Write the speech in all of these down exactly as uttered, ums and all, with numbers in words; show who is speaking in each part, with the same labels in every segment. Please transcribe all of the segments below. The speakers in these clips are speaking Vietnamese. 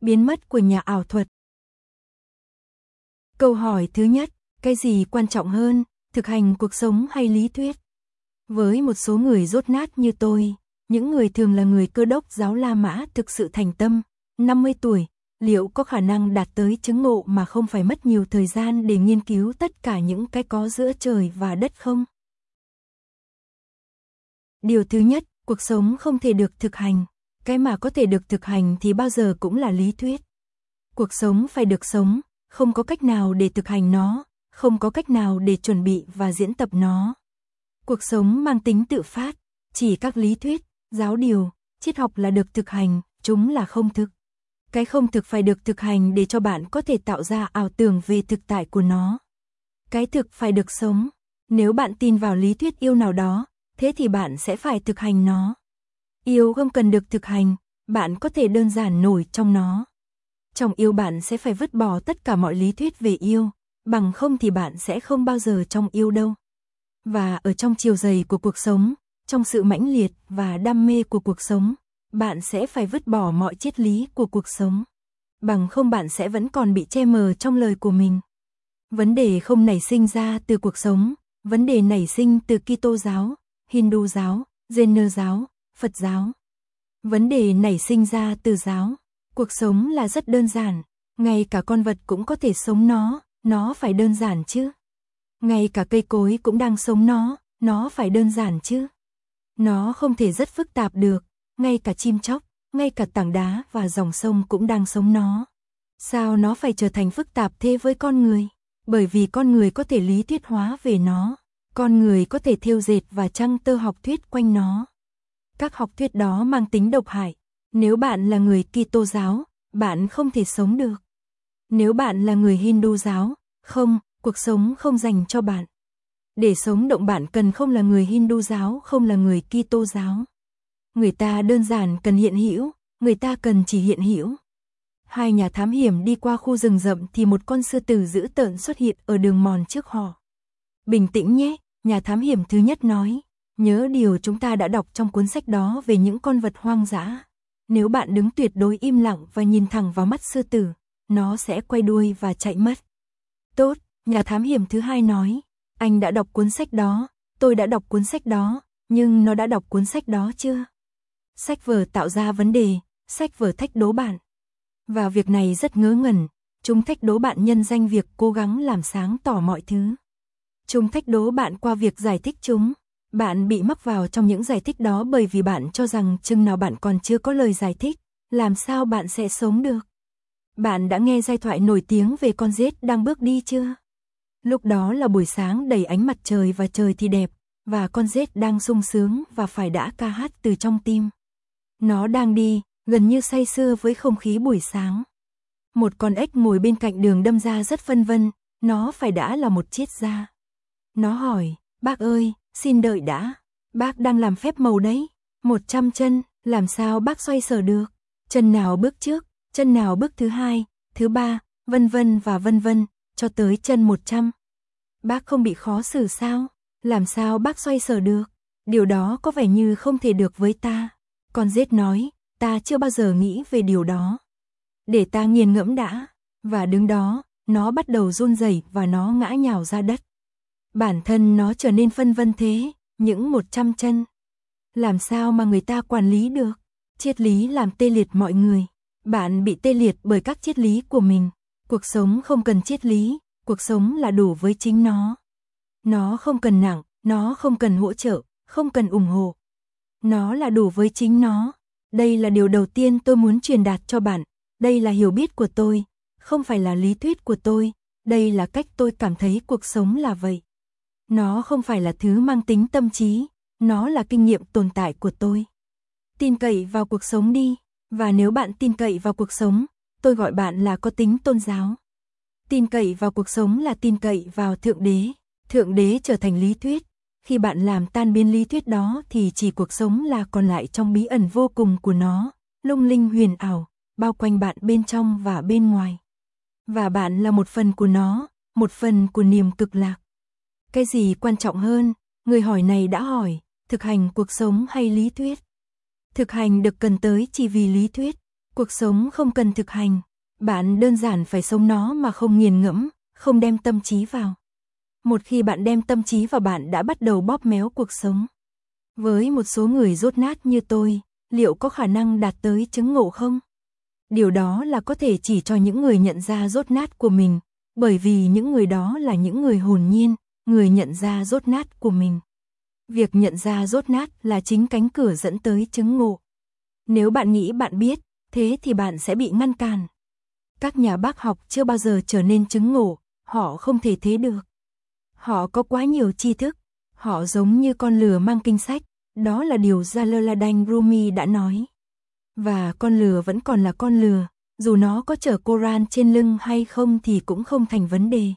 Speaker 1: biến mất của nhà ảo thuật. Câu hỏi thứ nhất, cái gì quan trọng hơn, thực hành cuộc sống hay lý thuyết? Với một số người dốt nát như tôi, những người thường là người Cơ đốc giáo La Mã thực sự thành tâm, năm mươi tuổi, liệu có khả năng đạt tới chứng ngộ mà không phải mất nhiều thời gian để nghiên cứu tất cả những cái có giữa trời và đất không? Điều thứ nhất, cuộc sống không thể được thực hành. Cái mà có thể được thực hành thì bao giờ cũng là lý thuyết. Cuộc sống phải được sống, không có cách nào để thực hành nó, không có cách nào để chuẩn bị và diễn tập nó. Cuộc sống mang tính tự phát, chỉ các lý thuyết, giáo điều, triết học là được thực hành, chúng là không thực. Cái không thực phải được thực hành để cho bạn có thể tạo ra ảo tưởng về thực tại của nó. Cái thực phải được sống. Nếu bạn tin vào lý thuyết yêu nào đó, thế thì bạn sẽ phải thực hành nó. Yêu không cần được thực hành, bạn có thể đơn giản nổi trong nó. Trong yêu bạn sẽ phải vứt bỏ tất cả mọi lý thuyết về yêu, bằng không thì bạn sẽ không bao giờ trong yêu đâu. Và ở trong chiều dày của cuộc sống, trong sự mãnh liệt và đam mê của cuộc sống, bạn sẽ phải vứt bỏ mọi triết lý của cuộc sống. Bằng không bạn sẽ vẫn còn bị che mờ trong lời của mình. Vấn đề không nảy sinh ra từ cuộc sống, vấn đề nảy sinh từ Kitô giáo, Hindu giáo, Jain giáo, Phật giáo. Vấn đề nảy sinh ra từ giáo. Cuộc sống là rất đơn giản, ngay cả con vật cũng có thể sống nó, nó phải đơn giản chứ. Ngay cả cây cối cũng đang sống nó, nó phải đơn giản chứ. Nó không thể rất phức tạp được, ngay cả chim chóc, ngay cả tảng đá và dòng sông cũng đang sống nó. Sao nó phải trở thành phức tạp thế với con người? Bởi vì con người có thể lý thuyết hóa về nó, con người có thể thêu dệt và trăng tơ học thuyết quanh nó. Các học thuyết đó mang tính độc hại. Nếu bạn là người Kitô giáo, bạn không thể sống được. Nếu bạn là người Hindu giáo, không, cuộc sống không dành cho bạn. Để sống động bạn cần không là người Hindu giáo, không là người Kitô giáo. Người ta đơn giản cần hiện hữu, người ta cần chỉ hiện hữu. Hai nhà thám hiểm đi qua khu rừng rậm thì một con sư tử dữ tợn xuất hiện ở đường mòn trước họ. Bình tĩnh nhé, nhà thám hiểm thứ nhất nói. Nhớ điều chúng ta đã đọc trong cuốn sách đó về những con vật hoang dã. Nếu bạn đứng tuyệt đối im lặng và nhìn thẳng vào mắt sư tử, nó sẽ quay đuôi và chạy mất. Tốt, nhà thám hiểm thứ hai nói. Anh đã đọc cuốn sách đó, tôi đã đọc cuốn sách đó, nhưng nó đã đọc cuốn sách đó chưa? Sách vở tạo ra vấn đề, sách vở thách đố bạn. Và việc này rất ngớ ngẩn, chúng thách đố bạn nhân danh việc cố gắng làm sáng tỏ mọi thứ. Chúng thách đố bạn qua việc giải thích chúng. Bạn bị mắc vào trong những giải thích đó bởi vì bạn cho rằng chừng nào bạn còn chưa có lời giải thích, làm sao bạn sẽ sống được? Bạn đã nghe giai thoại nổi tiếng về con rết đang bước đi chưa? Lúc đó là buổi sáng đầy ánh mặt trời và trời thì đẹp, và con rết đang sung sướng và phải đã ca hát từ trong tim. Nó đang đi, gần như say sưa với không khí buổi sáng. Một con ếch ngồi bên cạnh đường đâm ra rất phân vân, nó phải đã là một triết gia. Nó hỏi, bác ơi, xin đợi đã, bác đang làm phép màu đấy, một trăm chân, làm sao bác xoay sở được, chân nào bước trước, chân nào bước thứ hai, thứ ba, vân vân và vân vân, cho tới chân một trăm. Bác không bị khó xử sao, làm sao bác xoay sở được, điều đó có vẻ như không thể được với ta. Con rết nói, ta chưa bao giờ nghĩ về điều đó. Để ta nghiền ngẫm đã, và đứng đó, nó bắt đầu run rẩy và nó ngã nhào ra đất. Bản thân nó trở nên phân vân thế, những một trăm chân. Làm sao mà người ta quản lý được? Triết lý làm tê liệt mọi người. Bạn bị tê liệt bởi các triết lý của mình. Cuộc sống không cần triết lý, cuộc sống là đủ với chính nó. Nó không cần nặng, nó không cần hỗ trợ, không cần ủng hộ. Nó là đủ với chính nó. Đây là điều đầu tiên tôi muốn truyền đạt cho bạn. Đây là hiểu biết của tôi, không phải là lý thuyết của tôi. Đây là cách tôi cảm thấy cuộc sống là vậy. Nó không phải là thứ mang tính tâm trí, nó là kinh nghiệm tồn tại của tôi. Tin cậy vào cuộc sống đi, và nếu bạn tin cậy vào cuộc sống, tôi gọi bạn là có tính tôn giáo. Tin cậy vào cuộc sống là tin cậy vào Thượng Đế. Thượng Đế trở thành lý thuyết. Khi bạn làm tan biến lý thuyết đó thì chỉ cuộc sống là còn lại trong bí ẩn vô cùng của nó, lung linh huyền ảo, bao quanh bạn bên trong và bên ngoài. Và bạn là một phần của nó, một phần của niềm cực lạc. Cái gì quan trọng hơn? Người hỏi này đã hỏi, thực hành cuộc sống hay lý thuyết? Thực hành được cần tới chỉ vì lý thuyết. Cuộc sống không cần thực hành, bạn đơn giản phải sống nó mà không nghiền ngẫm, không đem tâm trí vào. Một khi bạn đem tâm trí vào bạn đã bắt đầu bóp méo cuộc sống. Với một số người dốt nát như tôi, liệu có khả năng đạt tới chứng ngộ không? Điều đó là có thể chỉ cho những người nhận ra dốt nát của mình, bởi vì những người đó là những người hồn nhiên, người nhận ra dốt nát của mình. Việc nhận ra dốt nát là chính cánh cửa dẫn tới chứng ngộ. Nếu bạn nghĩ bạn biết, thế thì bạn sẽ bị ngăn cản. Các nhà bác học chưa bao giờ trở nên chứng ngộ, họ không thể thế được. Họ có quá nhiều tri thức, họ giống như con lừa mang kinh sách, đó là điều Jalaluddin Rumi đã nói. Và con lừa vẫn còn là con lừa, dù nó có chở Koran trên lưng hay không thì cũng không thành vấn đề.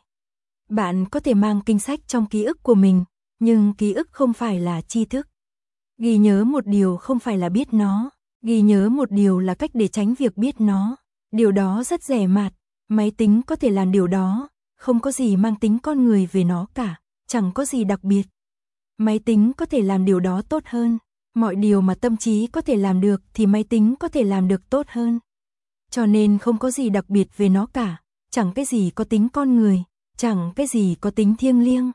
Speaker 1: Bạn có thể mang kinh sách trong ký ức của mình, nhưng ký ức không phải là tri thức. Ghi nhớ một điều không phải là biết nó, ghi nhớ một điều là cách để tránh việc biết nó. Điều đó rất rẻ mạt, máy tính có thể làm điều đó, không có gì mang tính con người về nó cả, chẳng có gì đặc biệt. Máy tính có thể làm điều đó tốt hơn, mọi điều mà tâm trí có thể làm được thì máy tính có thể làm được tốt hơn. Cho nên không có gì đặc biệt về nó cả, chẳng cái gì có tính con người, chẳng cái gì có tính thiêng liêng.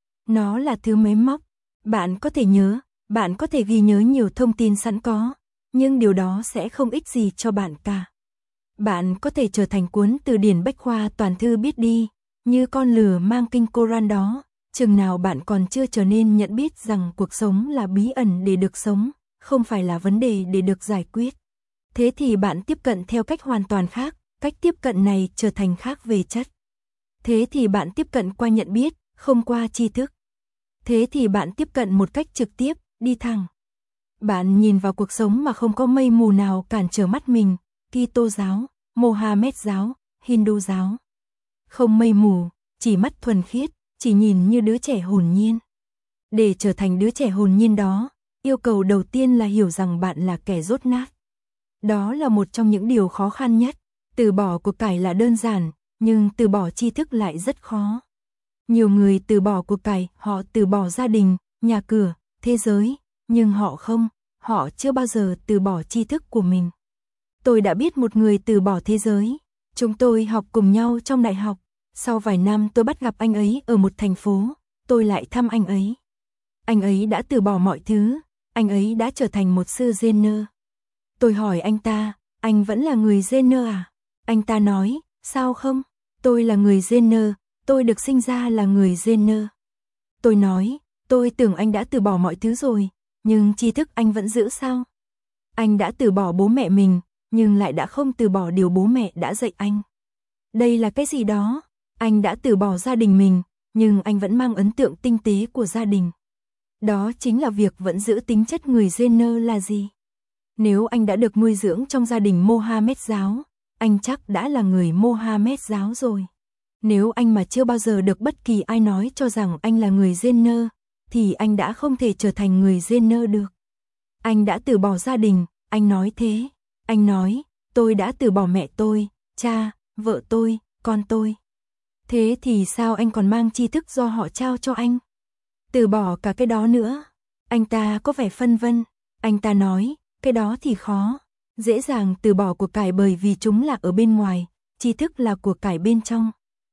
Speaker 1: Nó là thứ máy móc, bạn có thể nhớ, bạn có thể ghi nhớ nhiều thông tin sẵn có, nhưng điều đó sẽ không ích gì cho bạn cả. Bạn có thể trở thành cuốn từ điển bách khoa toàn thư biết đi, như con lừa mang kinh Koran đó, chừng nào bạn còn chưa trở nên nhận biết rằng cuộc sống là bí ẩn để được sống, không phải là vấn đề để được giải quyết. Thế thì bạn tiếp cận theo cách hoàn toàn khác, cách tiếp cận này trở thành khác về chất. Thế thì bạn tiếp cận qua nhận biết, không qua tri thức. Thế thì bạn tiếp cận một cách trực tiếp, đi thẳng. Bạn nhìn vào cuộc sống mà không có mây mù nào cản trở mắt mình, Kitô giáo, Mohammed giáo, Hindu giáo. Không mây mù, chỉ mắt thuần khiết, chỉ nhìn như đứa trẻ hồn nhiên. Để trở thành đứa trẻ hồn nhiên đó, yêu cầu đầu tiên là hiểu rằng bạn là kẻ dốt nát. Đó là một trong những điều khó khăn nhất. Từ bỏ của cải là đơn giản, nhưng từ bỏ tri thức lại rất khó. Nhiều người từ bỏ của cải, họ từ bỏ gia đình, nhà cửa, thế giới, nhưng họ không, họ chưa bao giờ từ bỏ tri thức của mình. Tôi đã biết một người từ bỏ thế giới. Chúng tôi học cùng nhau trong đại học. Sau vài năm tôi bắt gặp anh ấy ở một thành phố, tôi lại thăm anh ấy. Anh ấy đã từ bỏ mọi thứ, anh ấy đã trở thành một sư Zen. Tôi hỏi anh ta, anh vẫn là người Zen à? Anh ta nói, sao không? Tôi là người Zen, tôi được sinh ra là người Zen. Tôi nói, tôi tưởng anh đã từ bỏ mọi thứ rồi, nhưng tri thức anh vẫn giữ sao? Anh đã từ bỏ bố mẹ mình, nhưng lại đã không từ bỏ điều bố mẹ đã dạy anh. Đây là cái gì đó? Anh đã từ bỏ gia đình mình, nhưng anh vẫn mang ấn tượng tinh tế của gia đình. Đó chính là việc vẫn giữ tính chất người Zen là gì? Nếu anh đã được nuôi dưỡng trong gia đình Mohammed giáo, anh chắc đã là người Mohammed giáo rồi. Nếu anh mà chưa bao giờ được bất kỳ ai nói cho rằng anh là người Zen, thì anh đã không thể trở thành người Zen được. Anh đã từ bỏ gia đình, anh nói thế. Anh nói, tôi đã từ bỏ mẹ tôi, cha, vợ tôi, con tôi. Thế thì sao anh còn mang tri thức do họ trao cho anh? Từ bỏ cả cái đó nữa. Anh ta có vẻ phân vân. Anh ta nói, cái đó thì khó. Dễ dàng từ bỏ của cải bởi vì chúng là ở bên ngoài, tri thức là của cải bên trong.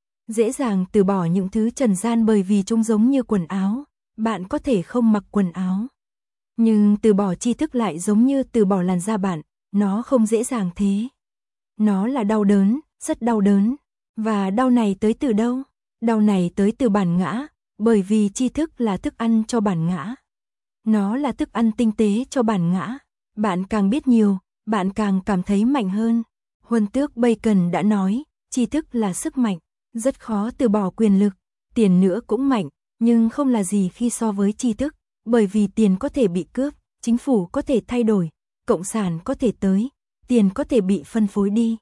Speaker 1: Dễ dàng từ bỏ những thứ trần gian bởi vì chúng giống như quần áo. Bạn có thể không mặc quần áo. Nhưng từ bỏ tri thức lại giống như từ bỏ làn da bạn, nó không dễ dàng thế. Nó là đau đớn, rất đau đớn. Và đau này tới từ đâu? Đau này tới từ bản ngã, bởi vì tri thức là thức ăn cho bản ngã. Nó là thức ăn tinh tế cho bản ngã. Bạn càng biết nhiều, bạn càng cảm thấy mạnh hơn. Huân tước Bacon đã nói, tri thức là sức mạnh, rất khó từ bỏ quyền lực. Tiền nữa cũng mạnh, nhưng không là gì khi so với tri thức, bởi vì tiền có thể bị cướp, chính phủ có thể thay đổi, cộng sản có thể tới, tiền có thể bị phân phối đi.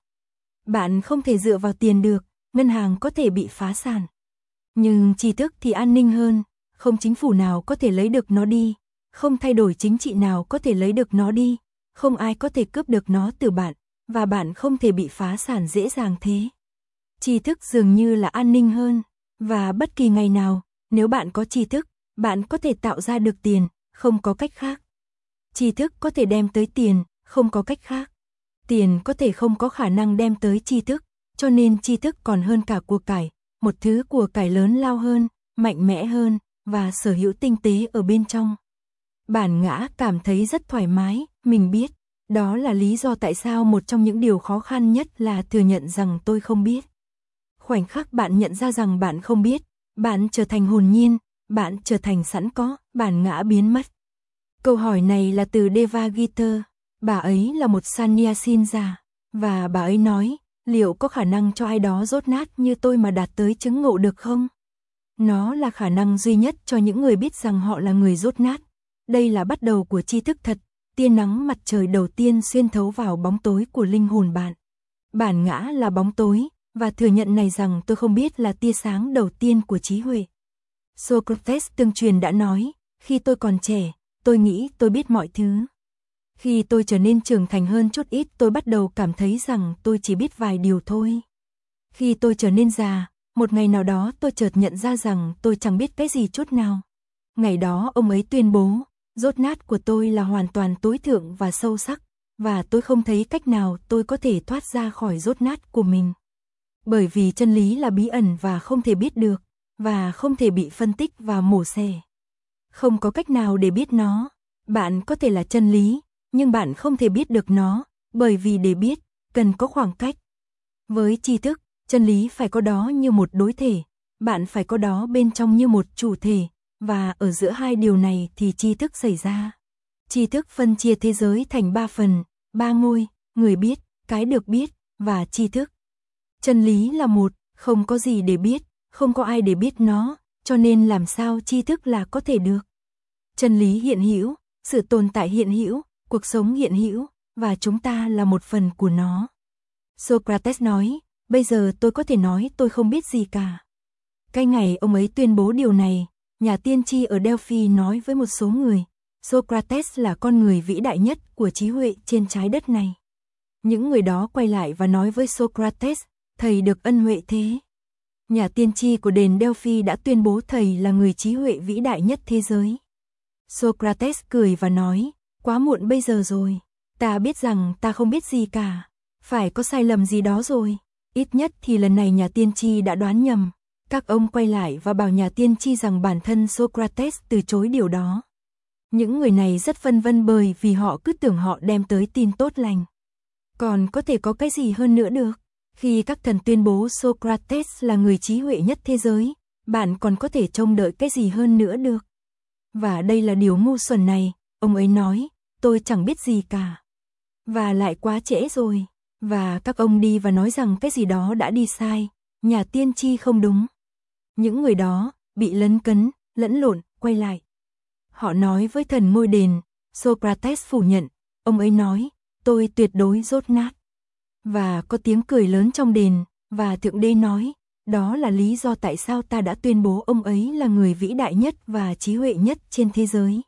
Speaker 1: Bạn không thể dựa vào tiền được, ngân hàng có thể bị phá sản. Nhưng tri thức thì an ninh hơn, không chính phủ nào có thể lấy được nó đi, không thay đổi chính trị nào có thể lấy được nó đi, không ai có thể cướp được nó từ bạn, và bạn không thể bị phá sản dễ dàng thế. Tri thức dường như là an ninh hơn, và bất kỳ ngày nào, nếu bạn có tri thức, bạn có thể tạo ra được tiền, không có cách khác. Tri thức có thể đem tới tiền, không có cách khác. Tiền có thể không có khả năng đem tới tri thức, cho nên tri thức còn hơn cả của cải, một thứ của cải lớn lao hơn, mạnh mẽ hơn, và sở hữu tinh tế ở bên trong. Bản ngã cảm thấy rất thoải mái, mình biết. Đó là lý do tại sao một trong những điều khó khăn nhất là thừa nhận rằng tôi không biết. Khoảnh khắc bạn nhận ra rằng bạn không biết, bạn trở thành hồn nhiên, bạn trở thành sẵn có, bản ngã biến mất. Câu hỏi này là từ Deva Gita, bà ấy là một sannyasin già, và bà ấy nói, liệu có khả năng cho ai đó dốt nát như tôi mà đạt tới chứng ngộ được không? Nó là khả năng duy nhất cho những người biết rằng họ là người dốt nát. Đây là bắt đầu của tri thức thật, tia nắng mặt trời đầu tiên xuyên thấu vào bóng tối của linh hồn bạn. Bản ngã là bóng tối, và thừa nhận này rằng tôi không biết là tia sáng đầu tiên của trí huệ. Socrates tương truyền đã nói, khi tôi còn trẻ, tôi nghĩ tôi biết mọi thứ. Khi tôi trở nên trưởng thành hơn chút ít, tôi bắt đầu cảm thấy rằng tôi chỉ biết vài điều thôi. Khi tôi trở nên già, một ngày nào đó tôi chợt nhận ra rằng tôi chẳng biết cái gì chút nào. Ngày đó ông ấy tuyên bố, dốt nát của tôi là hoàn toàn tối thượng và sâu sắc, và tôi không thấy cách nào tôi có thể thoát ra khỏi dốt nát của mình. Bởi vì chân lý là bí ẩn và không thể biết được, và không thể bị phân tích và mổ xẻ. Không có cách nào để biết nó. Bạn có thể là chân lý, nhưng bạn không thể biết được nó, bởi vì để biết, cần có khoảng cách. Với tri thức, chân lý phải có đó như một đối thể, bạn phải có đó bên trong như một chủ thể, và ở giữa hai điều này thì tri thức xảy ra. Tri thức phân chia thế giới thành ba phần, ba ngôi, người biết, cái được biết, và tri thức. Chân lý là một, không có gì để biết, không có ai để biết nó, cho nên làm sao tri thức là có thể được. Chân lý hiện hữu, sự tồn tại hiện hữu, cuộc sống hiện hữu, và chúng ta là một phần của nó. Socrates nói, bây giờ tôi có thể nói tôi không biết gì cả. Cái ngày ông ấy tuyên bố điều này, nhà tiên tri ở Delphi nói với một số người, Socrates là con người vĩ đại nhất của trí huệ trên trái đất này. Những người đó quay lại và nói với Socrates, thầy được ân huệ thế. Nhà tiên tri của đền Delphi đã tuyên bố thầy là người trí huệ vĩ đại nhất thế giới. Socrates cười và nói, quá muộn bây giờ rồi, ta biết rằng ta không biết gì cả, phải có sai lầm gì đó rồi, ít nhất thì lần này nhà tiên tri đã đoán nhầm. Các ông quay lại và bảo nhà tiên tri rằng bản thân Socrates từ chối điều đó. Những người này rất phân vân bởi vì họ cứ tưởng họ đem tới tin tốt lành. Còn có thể có cái gì hơn nữa được? Khi các thần tuyên bố Socrates là người trí huệ nhất thế giới, bạn còn có thể trông đợi cái gì hơn nữa được? Và đây là điều ngu xuẩn này, ông ấy nói, tôi chẳng biết gì cả. Và lại quá trễ rồi. Và các ông đi và nói rằng cái gì đó đã đi sai, nhà tiên tri không đúng. Những người đó, bị lấn cấn, lẫn lộn, quay lại. Họ nói với thần ngôi đền, Socrates phủ nhận, ông ấy nói, tôi tuyệt đối dốt nát. Và có tiếng cười lớn trong đền, và Thượng Đế nói, đó là lý do tại sao ta đã tuyên bố ông ấy là người vĩ đại nhất và trí huệ nhất trên thế giới.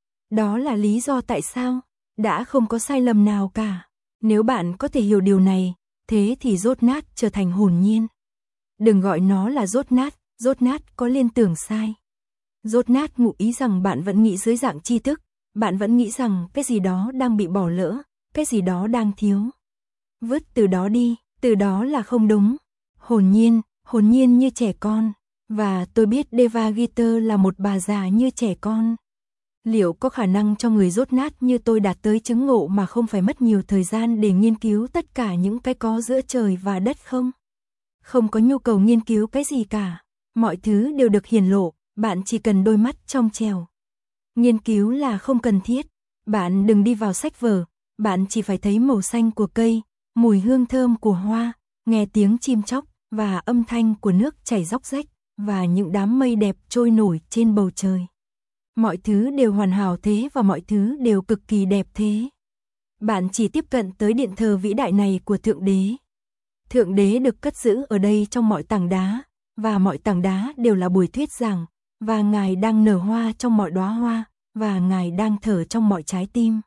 Speaker 1: Đó là lý do tại sao, đã không có sai lầm nào cả. Nếu bạn có thể hiểu điều này, thế thì dốt nát trở thành hồn nhiên. Đừng gọi nó là dốt nát, dốt nát có liên tưởng sai. Dốt nát ngụ ý rằng bạn vẫn nghĩ dưới dạng tri thức, bạn vẫn nghĩ rằng cái gì đó đang bị bỏ lỡ, cái gì đó đang thiếu. Vứt từ đó đi, từ đó là không đúng. Hồn nhiên, hồn nhiên như trẻ con. Và tôi biết Deva Gita là một bà già như trẻ con. Liệu có khả năng cho người dốt nát như tôi đạt tới chứng ngộ mà không phải mất nhiều thời gian để nghiên cứu tất cả những cái có giữa trời và đất không? Không có nhu cầu nghiên cứu cái gì cả. Mọi thứ đều được hiển lộ, bạn chỉ cần đôi mắt trong trèo. Nghiên cứu là không cần thiết. Bạn đừng đi vào sách vở, bạn chỉ phải thấy màu xanh của cây, mùi hương thơm của hoa, nghe tiếng chim chóc và âm thanh của nước chảy róc rách và những đám mây đẹp trôi nổi trên bầu trời. Mọi thứ đều hoàn hảo thế và mọi thứ đều cực kỳ đẹp thế. Bạn chỉ tiếp cận tới điện thờ vĩ đại này của Thượng Đế. Thượng Đế được cất giữ ở đây trong mọi tảng đá, và mọi tảng đá đều là buổi thuyết giảng, và Ngài đang nở hoa trong mọi đóa hoa, và Ngài đang thở trong mọi trái tim.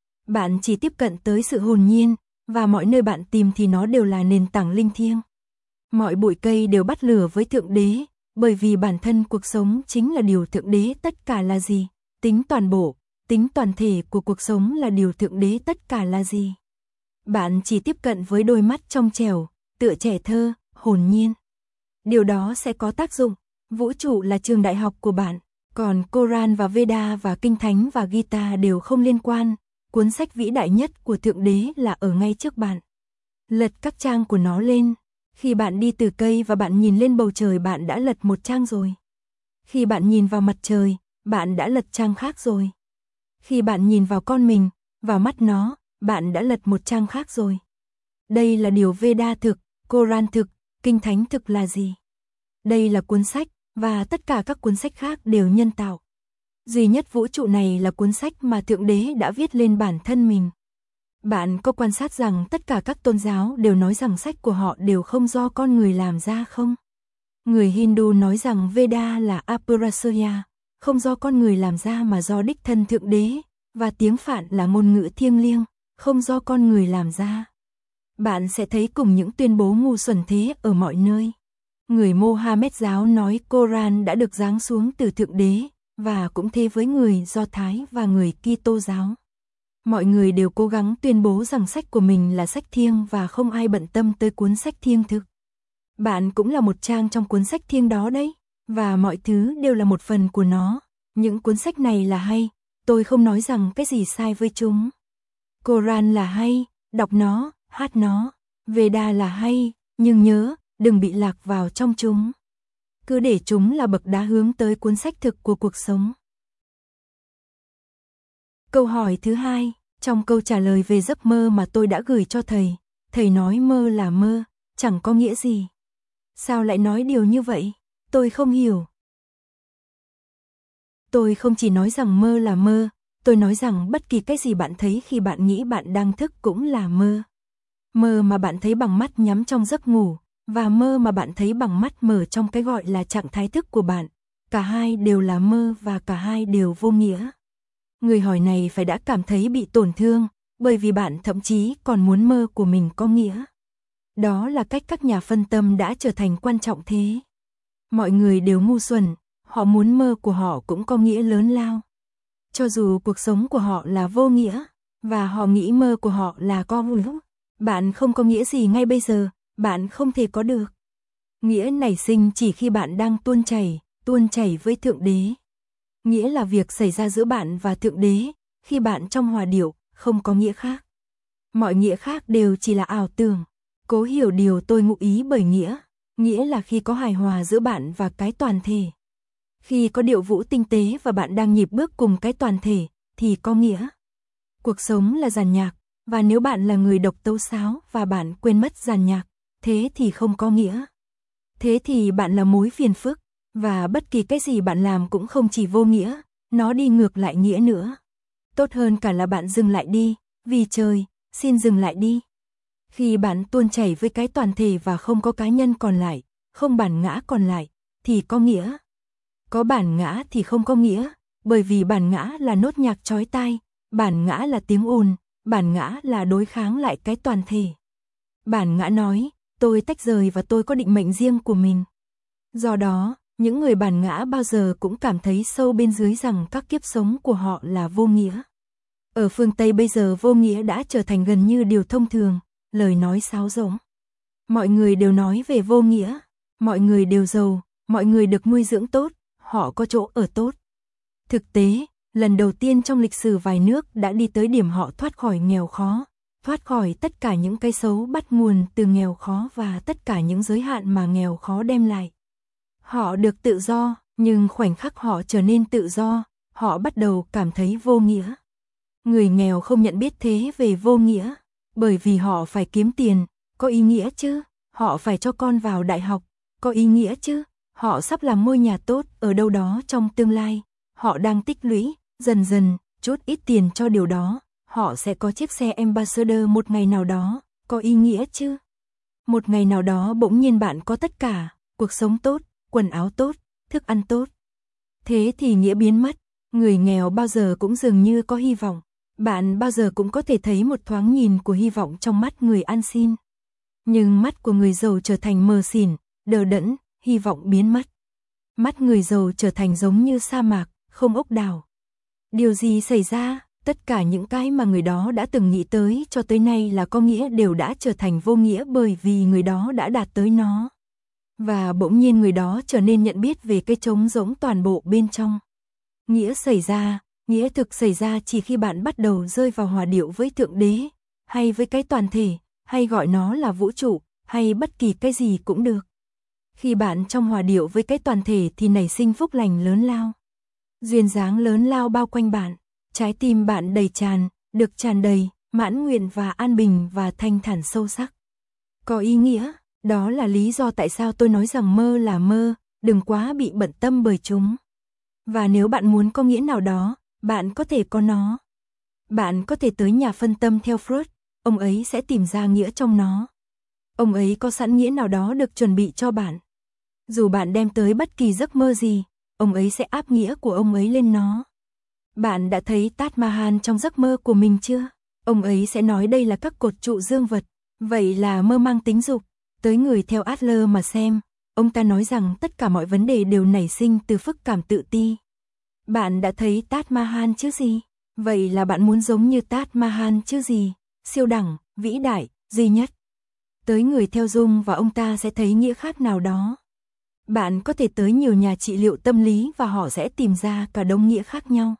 Speaker 1: Bạn chỉ tiếp cận tới sự hồn nhiên, và mọi nơi bạn tìm thì nó đều là nền tảng linh thiêng. Mọi bụi cây đều bắt lửa với Thượng Đế, bởi vì bản thân cuộc sống chính là điều Thượng Đế tất cả là gì. Tính toàn bộ, tính toàn thể của cuộc sống là điều Thượng Đế tất cả là gì. Bạn chỉ tiếp cận với đôi mắt trong trẻo, tựa trẻ thơ, hồn nhiên. Điều đó sẽ có tác dụng. Vũ trụ là trường đại học của bạn, còn Koran và Veda và Kinh Thánh và Gita đều không liên quan. Cuốn sách vĩ đại nhất của Thượng Đế là ở ngay trước bạn. Lật các trang của nó lên. Khi bạn đi từ cây và bạn nhìn lên bầu trời, bạn đã lật một trang rồi. Khi bạn nhìn vào mặt trời, bạn đã lật trang khác rồi. Khi bạn nhìn vào con mình, vào mắt nó, bạn đã lật một trang khác rồi. Đây là điều Veda thực, Koran thực, Kinh Thánh thực là gì? Đây là cuốn sách, và tất cả các cuốn sách khác đều nhân tạo. Duy nhất vũ trụ này là cuốn sách mà Thượng Đế đã viết lên bản thân mình. Bạn có quan sát rằng tất cả các tôn giáo đều nói rằng sách của họ đều không do con người làm ra không? Người Hindu nói rằng Veda là Apurusaya, không do con người làm ra mà do đích thân Thượng Đế, và tiếng Phạn là ngôn ngữ thiêng liêng, không do con người làm ra. Bạn sẽ thấy cùng những tuyên bố ngu xuẩn thế ở mọi nơi. Người Mohammed giáo nói Koran đã được giáng xuống từ Thượng Đế, và cũng thế với người Do Thái và người Kitô giáo. Mọi người đều cố gắng tuyên bố rằng sách của mình là sách thiêng và không ai bận tâm tới cuốn sách thiêng thực. Bạn cũng là một trang trong cuốn sách thiêng đó đấy, và mọi thứ đều là một phần của nó. Những cuốn sách này là hay, tôi không nói rằng cái gì sai với chúng. Koran là hay, đọc nó, hát nó. Veda là hay, nhưng nhớ, đừng bị lạc vào trong chúng. Cứ để chúng là bậc đá hướng tới cuốn sách thực của cuộc sống. Câu hỏi thứ hai, trong câu trả lời về giấc mơ mà tôi đã gửi cho thầy, thầy nói mơ là mơ, chẳng có nghĩa gì. Sao lại nói điều như vậy? Tôi không hiểu. Tôi không chỉ nói rằng mơ là mơ, tôi nói rằng bất kỳ cái gì bạn thấy khi bạn nghĩ bạn đang thức cũng là mơ. Mơ mà bạn thấy bằng mắt nhắm trong giấc ngủ, và mơ mà bạn thấy bằng mắt mở trong cái gọi là trạng thái thức của bạn. Cả hai đều là mơ và cả hai đều vô nghĩa. Người hỏi này phải đã cảm thấy bị tổn thương, bởi vì bạn thậm chí còn muốn mơ của mình có nghĩa. Đó là cách các nhà phân tâm đã trở thành quan trọng thế. Mọi người đều ngu xuẩn, họ muốn mơ của họ cũng có nghĩa lớn lao. Cho dù cuộc sống của họ là vô nghĩa, và họ nghĩ mơ của họ là có vui. Bạn không có nghĩa gì ngay bây giờ, bạn không thể có được. Nghĩa nảy sinh chỉ khi bạn đang tuôn chảy, tuôn chảy với Thượng Đế. Nghĩa là việc xảy ra giữa bạn và Thượng Đế, khi bạn trong hòa điệu, không có nghĩa khác. Mọi nghĩa khác đều chỉ là ảo tưởng. Cố hiểu điều tôi ngụ ý bởi nghĩa. Nghĩa là khi có hài hòa giữa bạn và cái toàn thể. Khi có điệu vũ tinh tế và bạn đang nhịp bước cùng cái toàn thể, thì có nghĩa. Cuộc sống là dàn nhạc, và nếu bạn là người độc tấu sáo và bạn quên mất dàn nhạc, thế thì không có nghĩa. Thế thì bạn là mối phiền phức, và bất kỳ cái gì bạn làm cũng không chỉ vô nghĩa, nó đi ngược lại nghĩa nữa. Tốt hơn cả là bạn dừng lại đi, vì trời, xin dừng lại đi. Khi bạn tuôn chảy với cái toàn thể và không có cá nhân còn lại, không bản ngã còn lại, thì có nghĩa. Có bản ngã thì không có nghĩa, bởi vì bản ngã là nốt nhạc chói tai, bản ngã là tiếng ồn, bản ngã là đối kháng lại cái toàn thể. Bản ngã nói, tôi tách rời và tôi có định mệnh riêng của mình. Do đó, những người bản ngã bao giờ cũng cảm thấy sâu bên dưới rằng các kiếp sống của họ là vô nghĩa. Ở phương Tây bây giờ vô nghĩa đã trở thành gần như điều thông thường, lời nói sáo rỗng. Mọi người đều nói về vô nghĩa, mọi người đều giàu, mọi người được nuôi dưỡng tốt, họ có chỗ ở tốt. Thực tế, lần đầu tiên trong lịch sử vài nước đã đi tới điểm họ thoát khỏi nghèo khó, thoát khỏi tất cả những cái xấu bắt nguồn từ nghèo khó và tất cả những giới hạn mà nghèo khó đem lại. Họ được tự do, nhưng khoảnh khắc họ trở nên tự do, họ bắt đầu cảm thấy vô nghĩa. Người nghèo không nhận biết thế về vô nghĩa, bởi vì họ phải kiếm tiền, có ý nghĩa chứ, họ phải cho con vào đại học, có ý nghĩa chứ, họ sắp làm ngôi nhà tốt ở đâu đó trong tương lai, họ đang tích lũy, dần dần, chút ít tiền cho điều đó, họ sẽ có chiếc xe Ambassador một ngày nào đó, có ý nghĩa chứ. Một ngày nào đó bỗng nhiên bạn có tất cả, cuộc sống tốt, quần áo tốt, thức ăn tốt. Thế thì nghĩa biến mất, người nghèo bao giờ cũng dường như có hy vọng, bạn bao giờ cũng có thể thấy một thoáng nhìn của hy vọng trong mắt người ăn xin. Nhưng mắt của người giàu trở thành mờ xỉn, đờ đẫn, hy vọng biến mất. Mắt người giàu trở thành giống như sa mạc, không ốc đảo. Điều gì xảy ra? Tất cả những cái mà người đó đã từng nghĩ tới cho tới nay là có nghĩa đều đã trở thành vô nghĩa bởi vì người đó đã đạt tới nó. Và bỗng nhiên người đó trở nên nhận biết về cái trống rỗng toàn bộ bên trong. Nghĩa xảy ra, nghĩa thực xảy ra chỉ khi bạn bắt đầu rơi vào hòa điệu với Thượng Đế, hay với cái toàn thể, hay gọi nó là vũ trụ, hay bất kỳ cái gì cũng được. Khi bạn trong hòa điệu với cái toàn thể thì nảy sinh phúc lành lớn lao. Duyên dáng lớn lao bao quanh bạn, trái tim bạn đầy tràn, được tràn đầy, mãn nguyện và an bình và thanh thản sâu sắc. Có ý nghĩa, đó là lý do tại sao tôi nói rằng mơ là mơ, đừng quá bị bận tâm bởi chúng. Và nếu bạn muốn có nghĩa nào đó, bạn có thể có nó. Bạn có thể tới nhà phân tâm theo Freud, ông ấy sẽ tìm ra nghĩa trong nó. Ông ấy có sẵn nghĩa nào đó được chuẩn bị cho bạn. Dù bạn đem tới bất kỳ giấc mơ gì, ông ấy sẽ áp nghĩa của ông ấy lên nó. Bạn đã thấy Taj Mahal trong giấc mơ của mình chưa? Ông ấy sẽ nói đây là các cột trụ dương vật, vậy là mơ mang tính dục. Tới người theo Adler mà xem, ông ta nói rằng tất cả mọi vấn đề đều nảy sinh từ phức cảm tự ti. Bạn đã thấy Taj Mahal chứ gì? Vậy là bạn muốn giống như Taj Mahal chứ gì? Siêu đẳng, vĩ đại, duy nhất. Tới người theo Dung và ông ta sẽ thấy nghĩa khác nào đó. Bạn có thể tới nhiều nhà trị liệu tâm lý và họ sẽ tìm ra cả đống nghĩa khác nhau.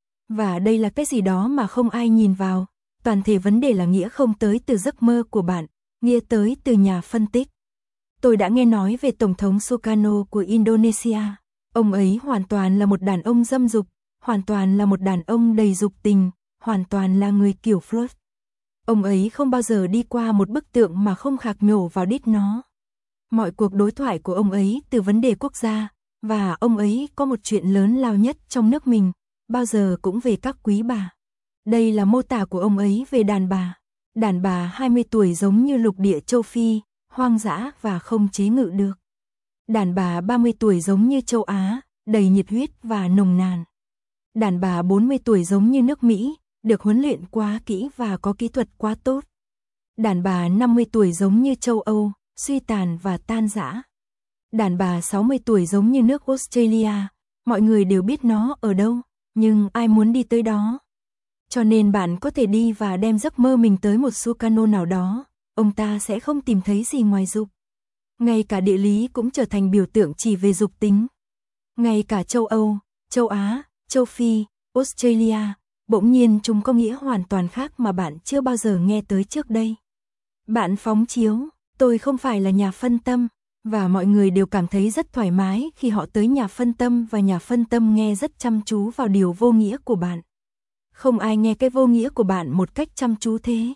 Speaker 1: Và đây là cái gì đó mà không ai nhìn vào. Toàn thể vấn đề là nghĩa không tới từ giấc mơ của bạn, nghĩa tới từ nhà phân tích. Tôi đã nghe nói về Tổng thống Sukarno của Indonesia. Ông ấy hoàn toàn là một đàn ông dâm dục, hoàn toàn là một đàn ông đầy dục tình, hoàn toàn là người kiểu Freud. Ông ấy không bao giờ đi qua một bức tượng mà không khạc nhổ vào đít nó. Mọi cuộc đối thoại của ông ấy từ vấn đề quốc gia, và ông ấy có một chuyện lớn lao nhất trong nước mình, bao giờ cũng về các quý bà. Đây là mô tả của ông ấy về đàn bà. Đàn bà hai mươi tuổi giống như lục địa châu Phi, hoang dã và không chế ngự được. Đàn bà ba mươi tuổi giống như châu Á, đầy nhiệt huyết và nồng nàn. Đàn bà bốn mươi tuổi giống như nước Mỹ, được huấn luyện quá kỹ và có kỹ thuật quá tốt. Đàn bà năm mươi tuổi giống như châu Âu, suy tàn và tan rã. Đàn bà sáu mươi tuổi giống như nước Australia, mọi người đều biết nó ở đâu, nhưng ai muốn đi tới đó. Cho nên bạn có thể đi và đem giấc mơ mình tới một Sukarno nào đó, ông ta sẽ không tìm thấy gì ngoài dục. Ngay cả địa lý cũng trở thành biểu tượng chỉ về dục tính. Ngay cả châu Âu, châu Á, châu Phi, Australia, bỗng nhiên chúng có nghĩa hoàn toàn khác mà bạn chưa bao giờ nghe tới trước đây. Bạn phóng chiếu, tôi không phải là nhà phân tâm, và mọi người đều cảm thấy rất thoải mái khi họ tới nhà phân tâm và nhà phân tâm nghe rất chăm chú vào điều vô nghĩa của bạn. Không ai nghe cái vô nghĩa của bạn một cách chăm chú thế.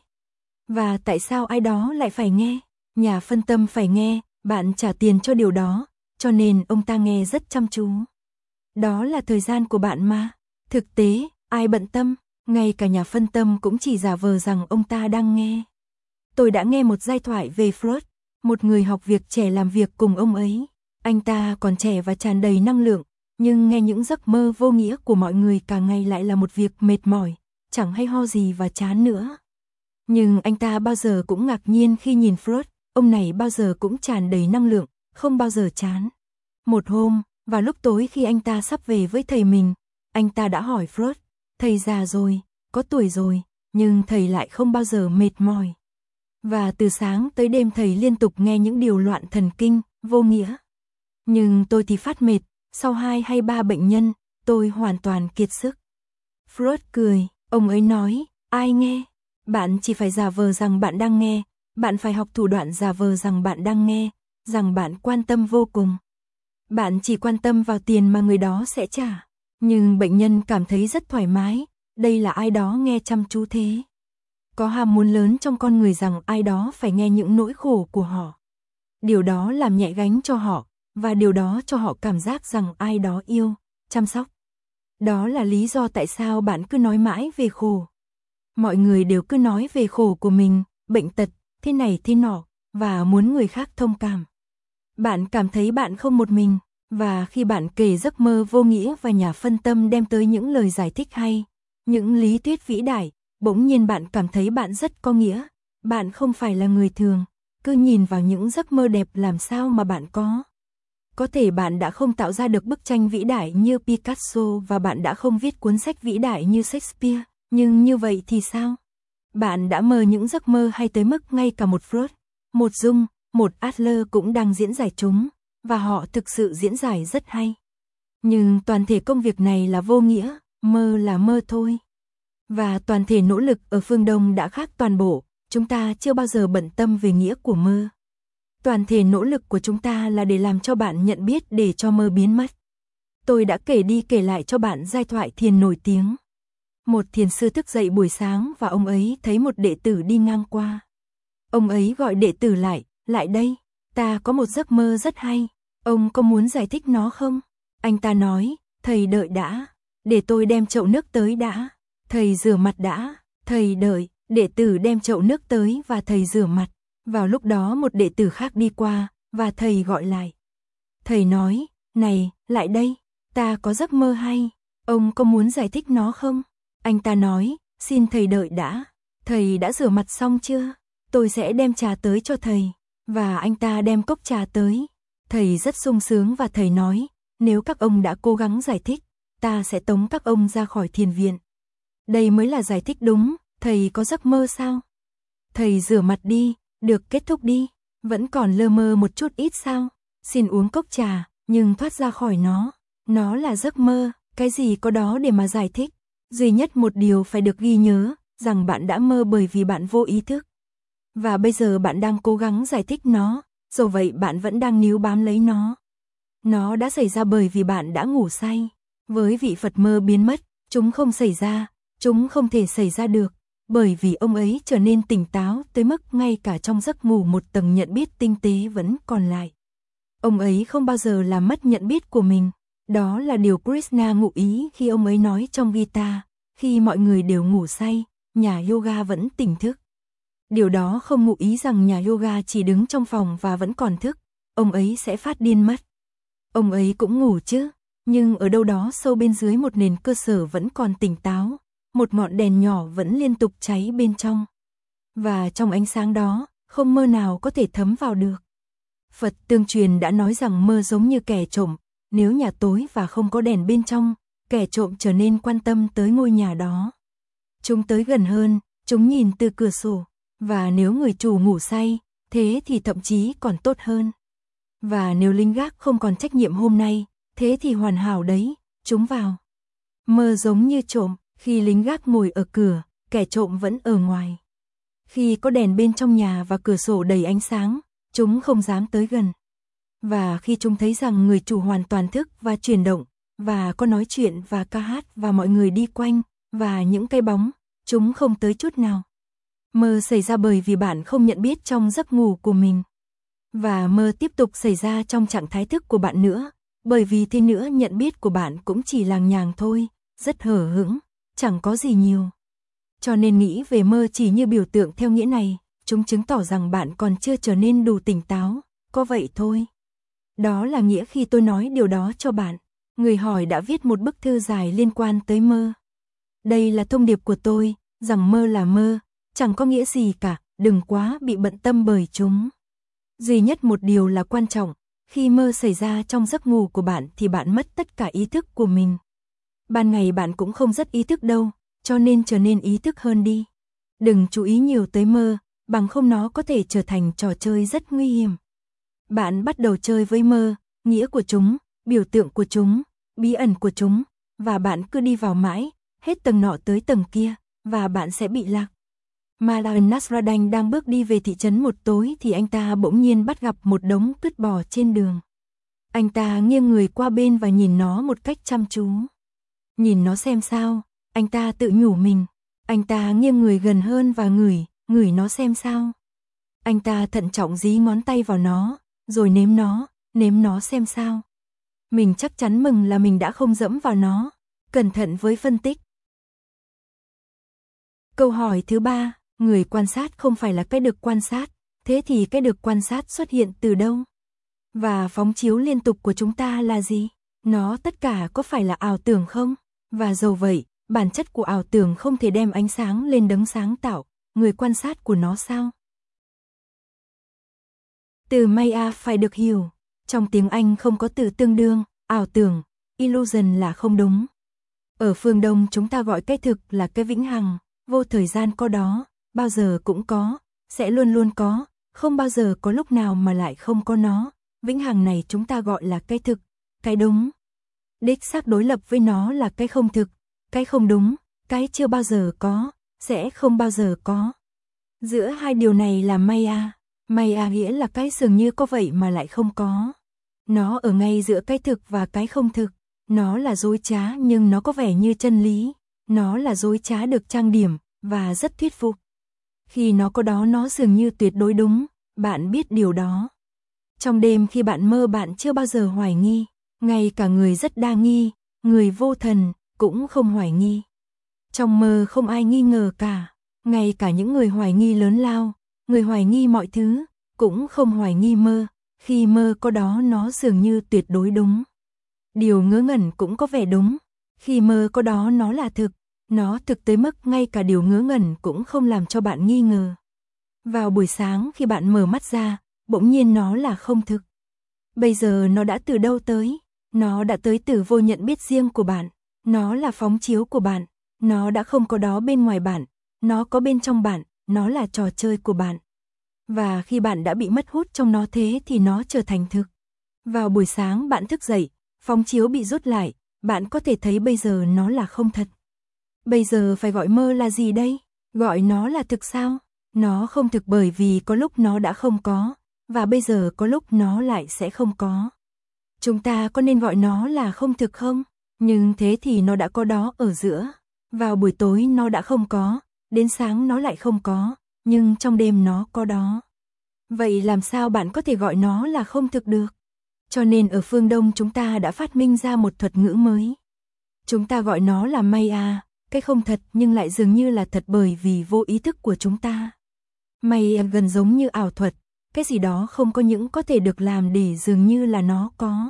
Speaker 1: Và tại sao ai đó lại phải nghe? Nhà phân tâm phải nghe, bạn trả tiền cho điều đó, cho nên ông ta nghe rất chăm chú. Đó là thời gian của bạn mà. Thực tế, ai bận tâm, ngay cả nhà phân tâm cũng chỉ giả vờ rằng ông ta đang nghe. Tôi đã nghe một giai thoại về Freud, một người học việc trẻ làm việc cùng ông ấy. Anh ta còn trẻ và tràn đầy năng lượng, nhưng nghe những giấc mơ vô nghĩa của mọi người cả ngày lại là một việc mệt mỏi, chẳng hay ho gì và chán nữa. Nhưng anh ta bao giờ cũng ngạc nhiên khi nhìn Freud, ông này bao giờ cũng tràn đầy năng lượng, không bao giờ chán. Một hôm, vào lúc tối khi anh ta sắp về với thầy mình, anh ta đã hỏi Freud, thầy già rồi, có tuổi rồi, nhưng thầy lại không bao giờ mệt mỏi. Và từ sáng tới đêm thầy liên tục nghe những điều loạn thần kinh, vô nghĩa. Nhưng tôi thì phát mệt, sau hai hay ba bệnh nhân, tôi hoàn toàn kiệt sức. Freud cười, ông ấy nói, ai nghe? Bạn chỉ phải giả vờ rằng bạn đang nghe, bạn phải học thủ đoạn giả vờ rằng bạn đang nghe, rằng bạn quan tâm vô cùng. Bạn chỉ quan tâm vào tiền mà người đó sẽ trả. Nhưng bệnh nhân cảm thấy rất thoải mái, đây là ai đó nghe chăm chú thế. Có ham muốn lớn trong con người rằng ai đó phải nghe những nỗi khổ của họ. Điều đó làm nhẹ gánh cho họ, và điều đó cho họ cảm giác rằng ai đó yêu, chăm sóc. Đó là lý do tại sao bạn cứ nói mãi về khổ. Mọi người đều cứ nói về khổ của mình, bệnh tật, thế này thế nọ, và muốn người khác thông cảm. Bạn cảm thấy bạn không một mình, và khi bạn kể giấc mơ vô nghĩa và nhà phân tâm đem tới những lời giải thích hay, những lý thuyết vĩ đại, bỗng nhiên bạn cảm thấy bạn rất có nghĩa. Bạn không phải là người thường, cứ nhìn vào những giấc mơ đẹp làm sao mà bạn có. Có thể bạn đã không tạo ra được bức tranh vĩ đại như Picasso và bạn đã không viết cuốn sách vĩ đại như Shakespeare, Nhưng như vậy thì sao? Bạn đã mơ những giấc mơ hay tới mức ngay cả một Freud, một Jung, một Adler cũng đang diễn giải chúng, và họ thực sự diễn giải rất hay. Nhưng toàn thể công việc này là vô nghĩa, mơ là mơ thôi. Và toàn thể nỗ lực ở phương Đông đã khác toàn bộ, chúng ta chưa bao giờ bận tâm về nghĩa của mơ. Toàn thể nỗ lực của chúng ta là để làm cho bạn nhận biết để cho mơ biến mất. Tôi đã kể đi kể lại cho bạn giai thoại thiền nổi tiếng. Một thiền sư thức dậy buổi sáng và ông ấy thấy một đệ tử đi ngang qua. Ông ấy gọi đệ tử lại, lại đây, ta có một giấc mơ rất hay, ông có muốn giải thích nó không? Anh ta nói, thầy đợi đã, để tôi đem chậu nước tới đã, thầy rửa mặt đã, thầy đợi, đệ tử đem chậu nước tới và thầy rửa mặt. Vào lúc đó một đệ tử khác đi qua, và thầy gọi lại. Thầy nói, này, lại đây, ta có giấc mơ hay, ông có muốn giải thích nó không? Anh ta nói, xin thầy đợi đã, thầy đã rửa mặt xong chưa? Tôi sẽ đem trà tới cho thầy. Và anh ta đem cốc trà tới. Thầy rất sung sướng và thầy nói, nếu các ông đã cố gắng giải thích, ta sẽ tống các ông ra khỏi thiền viện. Đây mới là giải thích đúng, thầy có giấc mơ sao? Thầy rửa mặt đi, được kết thúc đi, vẫn còn lơ mơ một chút ít sao? Xin uống cốc trà, nhưng thoát ra khỏi nó. Nó là giấc mơ, cái gì có đó để mà giải thích. Duy nhất một điều phải được ghi nhớ, rằng bạn đã mơ bởi vì bạn vô ý thức. Và bây giờ bạn đang cố gắng giải thích nó, dù vậy bạn vẫn đang níu bám lấy nó. Nó đã xảy ra bởi vì bạn đã ngủ say. Với vị Phật mơ biến mất, chúng không xảy ra, chúng không thể xảy ra được, bởi vì ông ấy trở nên tỉnh táo tới mức ngay cả trong giấc ngủ một tầng nhận biết tinh tế vẫn còn lại. Ông ấy không bao giờ làm mất nhận biết của mình. Đó là điều Krishna ngụ ý khi ông ấy nói trong Gita, khi mọi người đều ngủ say, nhà yoga vẫn tỉnh thức. Điều đó không ngụ ý rằng nhà yoga chỉ đứng trong phòng và vẫn còn thức, ông ấy sẽ phát điên mất. Ông ấy cũng ngủ chứ, nhưng ở đâu đó sâu bên dưới một nền cơ sở vẫn còn tỉnh táo, một ngọn đèn nhỏ vẫn liên tục cháy bên trong. Và trong ánh sáng đó, không mơ nào có thể thấm vào được. Phật tương truyền đã nói rằng mơ giống như kẻ trộm, nếu nhà tối và không có đèn bên trong, kẻ trộm trở nên quan tâm tới ngôi nhà đó. Chúng tới gần hơn, chúng nhìn từ cửa sổ, và nếu người chủ ngủ say, thế thì thậm chí còn tốt hơn. Và nếu lính gác không còn trách nhiệm hôm nay, thế thì hoàn hảo đấy, chúng vào. Mơ giống như trộm, khi lính gác ngồi ở cửa, kẻ trộm vẫn ở ngoài. Khi có đèn bên trong nhà và cửa sổ đầy ánh sáng, chúng không dám tới gần. Và khi chúng thấy rằng người chủ hoàn toàn thức và chuyển động, và có nói chuyện và ca hát và mọi người đi quanh, và những cái bóng, chúng không tới chút nào. Mơ xảy ra bởi vì bạn không nhận biết trong giấc ngủ của mình. Và mơ tiếp tục xảy ra trong trạng thái thức của bạn nữa, bởi vì thế nữa nhận biết của bạn cũng chỉ làng nhàng thôi, rất hở hững, chẳng có gì nhiều. Cho nên nghĩ về mơ chỉ như biểu tượng theo nghĩa này, chúng chứng tỏ rằng bạn còn chưa trở nên đủ tỉnh táo, có vậy thôi. Đó là nghĩa khi tôi nói điều đó cho bạn. Người hỏi đã viết một bức thư dài liên quan tới mơ. Đây là thông điệp của tôi, rằng mơ là mơ, chẳng có nghĩa gì cả, đừng quá bị bận tâm bởi chúng. Duy nhất một điều là quan trọng, khi mơ xảy ra trong giấc ngủ của bạn thì bạn mất tất cả ý thức của mình. Ban ngày bạn cũng không rất ý thức đâu, cho nên trở nên ý thức hơn đi. Đừng chú ý nhiều tới mơ, bằng không nó có thể trở thành trò chơi rất nguy hiểm. Bạn bắt đầu chơi với mơ, nghĩa của chúng, biểu tượng của chúng, bí ẩn của chúng, và bạn cứ đi vào mãi, hết tầng nọ tới tầng kia, và bạn sẽ bị lạc. Malan Nasruddin đang bước đi về thị trấn một tối thì anh ta bỗng nhiên bắt gặp một đống cứt bò trên đường. Anh ta nghiêng người qua bên và nhìn nó một cách chăm chú. Nhìn nó xem sao, anh ta tự nhủ mình. Anh ta nghiêng người gần hơn và ngửi, ngửi nó xem sao. Anh ta thận trọng dí ngón tay vào nó, rồi nếm nó, nếm nó xem sao. Mình chắc chắn mừng là mình đã không dẫm vào nó. Cẩn thận với phân tích. Câu hỏi thứ ba, người quan sát không phải là cái được quan sát, thế thì cái được quan sát xuất hiện từ đâu? Và phóng chiếu liên tục của chúng ta là gì? Nó tất cả có phải là ảo tưởng không? Và dầu vậy, bản chất của ảo tưởng không thể đem ánh sáng lên đấng sáng tạo, người quan sát của nó sao? Từ Maya phải được hiểu. Trong tiếng Anh không có từ tương đương, ảo tưởng, illusion là không đúng. Ở phương Đông chúng ta gọi cái thực là cái vĩnh hằng, vô thời gian có đó, bao giờ cũng có, sẽ luôn luôn có, không bao giờ có lúc nào mà lại không có nó. Vĩnh hằng này chúng ta gọi là cái thực, cái đúng. Đích xác đối lập với nó là cái không thực, cái không đúng, cái chưa bao giờ có, sẽ không bao giờ có. Giữa hai điều này là Maya. Maya nghĩa là cái dường như có vậy mà lại không có. Nó ở ngay giữa cái thực và cái không thực. Nó là dối trá nhưng nó có vẻ như chân lý. Nó là dối trá được trang điểm và rất thuyết phục. Khi nó có đó nó dường như tuyệt đối đúng, bạn biết điều đó. Trong đêm khi bạn mơ bạn chưa bao giờ hoài nghi, ngay cả người rất đa nghi, người vô thần cũng không hoài nghi. Trong mơ không ai nghi ngờ cả, ngay cả những người hoài nghi lớn lao, người hoài nghi mọi thứ, cũng không hoài nghi mơ, khi mơ có đó nó dường như tuyệt đối đúng. Điều ngớ ngẩn cũng có vẻ đúng, khi mơ có đó nó là thực, nó thực tới mức ngay cả điều ngớ ngẩn cũng không làm cho bạn nghi ngờ. Vào buổi sáng khi bạn mở mắt ra, bỗng nhiên nó là không thực. Bây giờ nó đã từ đâu tới? Nó đã tới từ vô nhận biết riêng của bạn, nó là phóng chiếu của bạn, nó đã không có đó bên ngoài bạn, nó có bên trong bạn, nó là trò chơi của bạn. Và khi bạn đã bị mất hút trong nó thế thì nó trở thành thực. Vào buổi sáng bạn thức dậy, phóng chiếu bị rút lại, bạn có thể thấy bây giờ nó là không thật. Bây giờ phải gọi mơ là gì đây? Gọi nó là thực sao? Nó không thực bởi vì có lúc nó đã không có, và bây giờ có lúc nó lại sẽ không có. Chúng ta có nên gọi nó là không thực không? Nhưng thế thì nó đã có đó ở giữa. Vào buổi tối nó đã không có, đến sáng nó lại không có, nhưng trong đêm nó có đó. Vậy làm sao bạn có thể gọi nó là không thực được? Cho nên ở phương Đông chúng ta đã phát minh ra một thuật ngữ mới. Chúng ta gọi nó là Maya, cái không thật nhưng lại dường như là thật bởi vì vô ý thức của chúng ta. Maya gần giống như ảo thuật, cái gì đó không có những có thể được làm để dường như là nó có.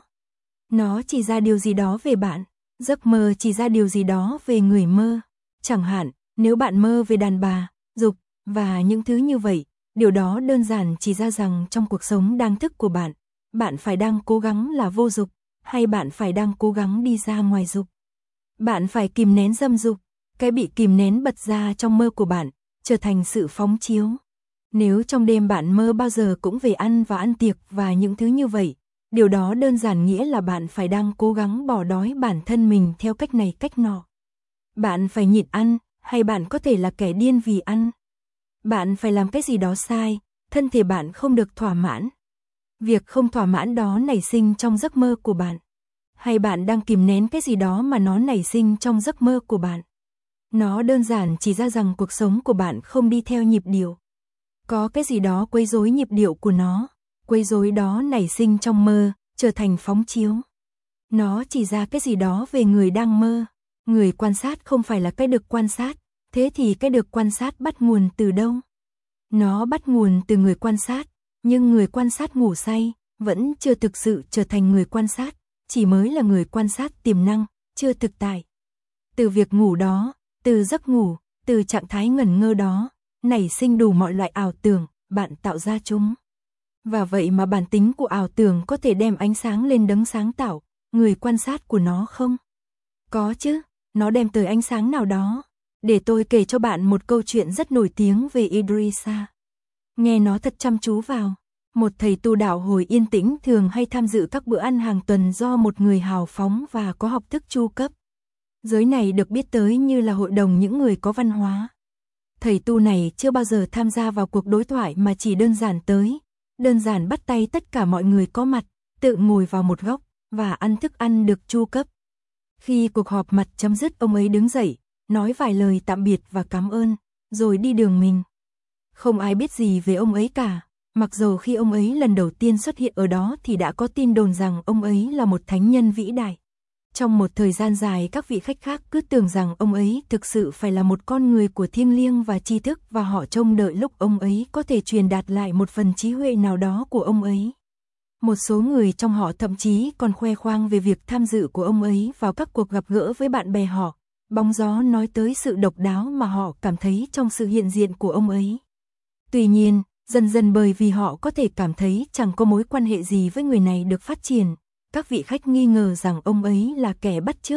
Speaker 1: Nó chỉ ra điều gì đó về bạn, giấc mơ chỉ ra điều gì đó về người mơ. Chẳng hạn, nếu bạn mơ về đàn bà, dục và những thứ như vậy, điều đó đơn giản chỉ ra rằng trong cuộc sống đang thức của bạn, bạn phải đang cố gắng là vô dục, hay bạn phải đang cố gắng đi ra ngoài dục. Bạn phải kìm nén dâm dục, cái bị kìm nén bật ra trong mơ của bạn, trở thành sự phóng chiếu. Nếu trong đêm bạn mơ bao giờ cũng về ăn và ăn tiệc và những thứ như vậy, điều đó đơn giản nghĩa là bạn phải đang cố gắng bỏ đói bản thân mình theo cách này cách nọ. Bạn phải nhịn ăn, hay bạn có thể là kẻ điên vì ăn. Bạn phải làm cái gì đó sai, thân thể bạn không được thỏa mãn. Việc không thỏa mãn đó nảy sinh trong giấc mơ của bạn. Hay bạn đang kìm nén cái gì đó mà nó nảy sinh trong giấc mơ của bạn. Nó đơn giản chỉ ra rằng cuộc sống của bạn không đi theo nhịp điệu. Có cái gì đó quấy rối nhịp điệu của nó, quấy rối đó nảy sinh trong mơ, trở thành phóng chiếu. Nó chỉ ra cái gì đó về người đang mơ. Người quan sát không phải là cái được quan sát, thế thì cái được quan sát bắt nguồn từ đâu? Nó bắt nguồn từ người quan sát, nhưng người quan sát ngủ say, vẫn chưa thực sự trở thành người quan sát, chỉ mới là người quan sát tiềm năng, chưa thực tại. Từ việc ngủ đó, từ giấc ngủ, từ trạng thái ngẩn ngơ đó, nảy sinh đủ mọi loại ảo tưởng, bạn tạo ra chúng. Và vậy mà bản tính của ảo tưởng có thể đem ánh sáng lên đấng sáng tạo, người quan sát của nó không? Có chứ, nó đem tới ánh sáng nào đó. Để tôi kể cho bạn một câu chuyện rất nổi tiếng về Idrisa. Nghe nó thật chăm chú vào. Một thầy tu đạo hồi yên tĩnh thường hay tham dự các bữa ăn hàng tuần do một người hào phóng và có học thức chu cấp. Giới này được biết tới như là hội đồng những người có văn hóa. Thầy tu này chưa bao giờ tham gia vào cuộc đối thoại mà chỉ đơn giản tới, đơn giản bắt tay tất cả mọi người có mặt, tự ngồi vào một góc và ăn thức ăn được chu cấp. Khi cuộc họp mặt chấm dứt, ông ấy đứng dậy, nói vài lời tạm biệt và cảm ơn, rồi đi đường mình. Không ai biết gì về ông ấy cả, mặc dù khi ông ấy lần đầu tiên xuất hiện ở đó thì đã có tin đồn rằng ông ấy là một thánh nhân vĩ đại. Trong một thời gian dài các vị khách khác cứ tưởng rằng ông ấy thực sự phải là một con người của thiêng liêng và tri thức và họ trông đợi lúc ông ấy có thể truyền đạt lại một phần trí huệ nào đó của ông ấy. Một số người trong họ thậm chí còn khoe khoang về việc tham dự của ông ấy vào các cuộc gặp gỡ với bạn bè họ. Bóng gió nói tới sự độc đáo mà họ cảm thấy trong sự hiện diện của ông ấy. Tuy nhiên, dần dần bởi vì họ có thể cảm thấy chẳng có mối quan hệ gì với người này được phát triển, các vị khách nghi ngờ rằng ông ấy là kẻ bắt chước,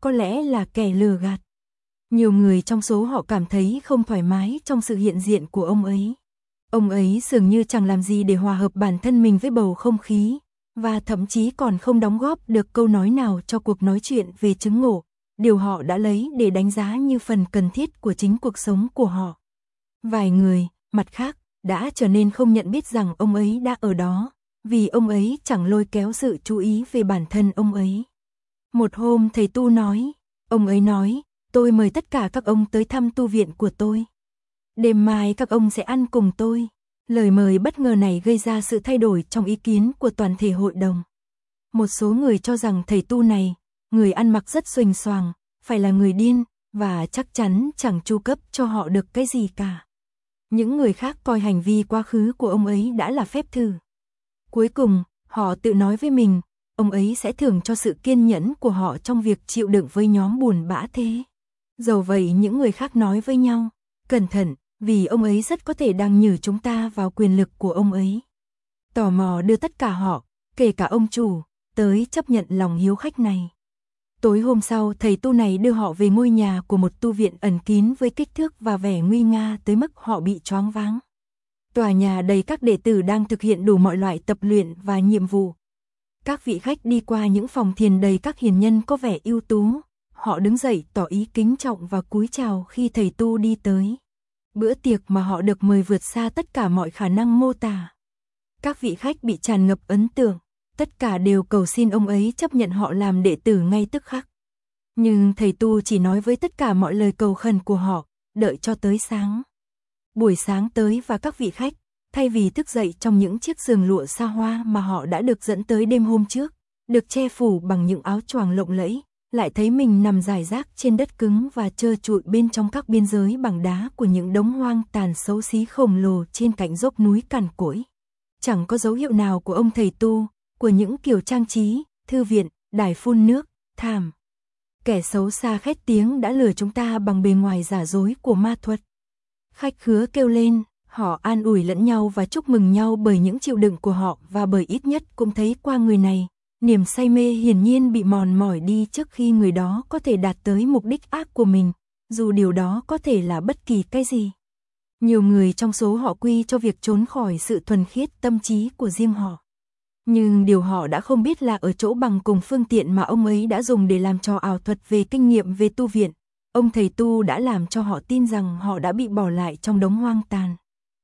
Speaker 1: có lẽ là kẻ lừa gạt. Nhiều người trong số họ cảm thấy không thoải mái trong sự hiện diện của ông ấy. Ông ấy dường như chẳng làm gì để hòa hợp bản thân mình với bầu không khí, và thậm chí còn không đóng góp được câu nói nào cho cuộc nói chuyện về chứng ngộ, điều họ đã lấy để đánh giá như phần cần thiết của chính cuộc sống của họ. Vài người, mặt khác, đã trở nên không nhận biết rằng ông ấy đã ở đó, vì ông ấy chẳng lôi kéo sự chú ý về bản thân ông ấy. Một hôm thầy tu nói, ông ấy nói, tôi mời tất cả các ông tới thăm tu viện của tôi. Đêm mai các ông sẽ ăn cùng tôi. Lời mời bất ngờ này gây ra sự thay đổi trong ý kiến của toàn thể hội đồng. Một số người cho rằng thầy tu này, người ăn mặc rất xuềnh xoàng, phải là người điên, và chắc chắn chẳng chu cấp cho họ được cái gì cả. Những người khác coi hành vi quá khứ của ông ấy đã là phép thử. Cuối cùng, họ tự nói với mình, ông ấy sẽ thưởng cho sự kiên nhẫn của họ trong việc chịu đựng với nhóm buồn bã thế. Dầu vậy những người khác nói với nhau, cẩn thận, vì ông ấy rất có thể đang nhử chúng ta vào quyền lực của ông ấy. Tò mò đưa tất cả họ, kể cả ông chủ, tới chấp nhận lòng hiếu khách này. Tối hôm sau, thầy tu này đưa họ về ngôi nhà của một tu viện ẩn kín với kích thước và vẻ nguy nga tới mức họ bị choáng váng. Tòa nhà đầy các đệ tử đang thực hiện đủ mọi loại tập luyện và nhiệm vụ. Các vị khách đi qua những phòng thiền đầy các hiền nhân có vẻ ưu tú. Họ đứng dậy tỏ ý kính trọng và cúi chào khi thầy tu đi tới. Bữa tiệc mà họ được mời vượt xa tất cả mọi khả năng mô tả. Các vị khách bị tràn ngập ấn tượng, tất cả đều cầu xin ông ấy chấp nhận họ làm đệ tử ngay tức khắc. Nhưng thầy tu chỉ nói với tất cả mọi lời cầu khẩn của họ, đợi cho tới sáng. Buổi sáng tới và các vị khách, thay vì thức dậy trong những chiếc giường lụa xa hoa mà họ đã được dẫn tới đêm hôm trước, được che phủ bằng những áo choàng lộng lẫy, lại thấy mình nằm rải rác trên đất cứng và trơ trụi bên trong các biên giới bằng đá của những đống hoang tàn xấu xí khổng lồ trên cạnh dốc núi cằn cỗi. Chẳng có dấu hiệu nào của ông thầy tu, của những kiểu trang trí, thư viện, đài phun nước, thảm. Kẻ xấu xa khét tiếng đã lừa chúng ta bằng bề ngoài giả dối của ma thuật. Khách khứa kêu lên, họ an ủi lẫn nhau và chúc mừng nhau bởi những chịu đựng của họ và bởi ít nhất cũng thấy qua người này. Niềm say mê hiển nhiên bị mòn mỏi đi trước khi người đó có thể đạt tới mục đích ác của mình, dù điều đó có thể là bất kỳ cái gì. Nhiều người trong số họ quy cho việc trốn khỏi sự thuần khiết tâm trí của riêng họ. Nhưng điều họ đã không biết là ở chỗ bằng cùng phương tiện mà ông ấy đã dùng để làm trò ảo thuật về kinh nghiệm về tu viện, ông thầy tu đã làm cho họ tin rằng họ đã bị bỏ lại trong đống hoang tàn.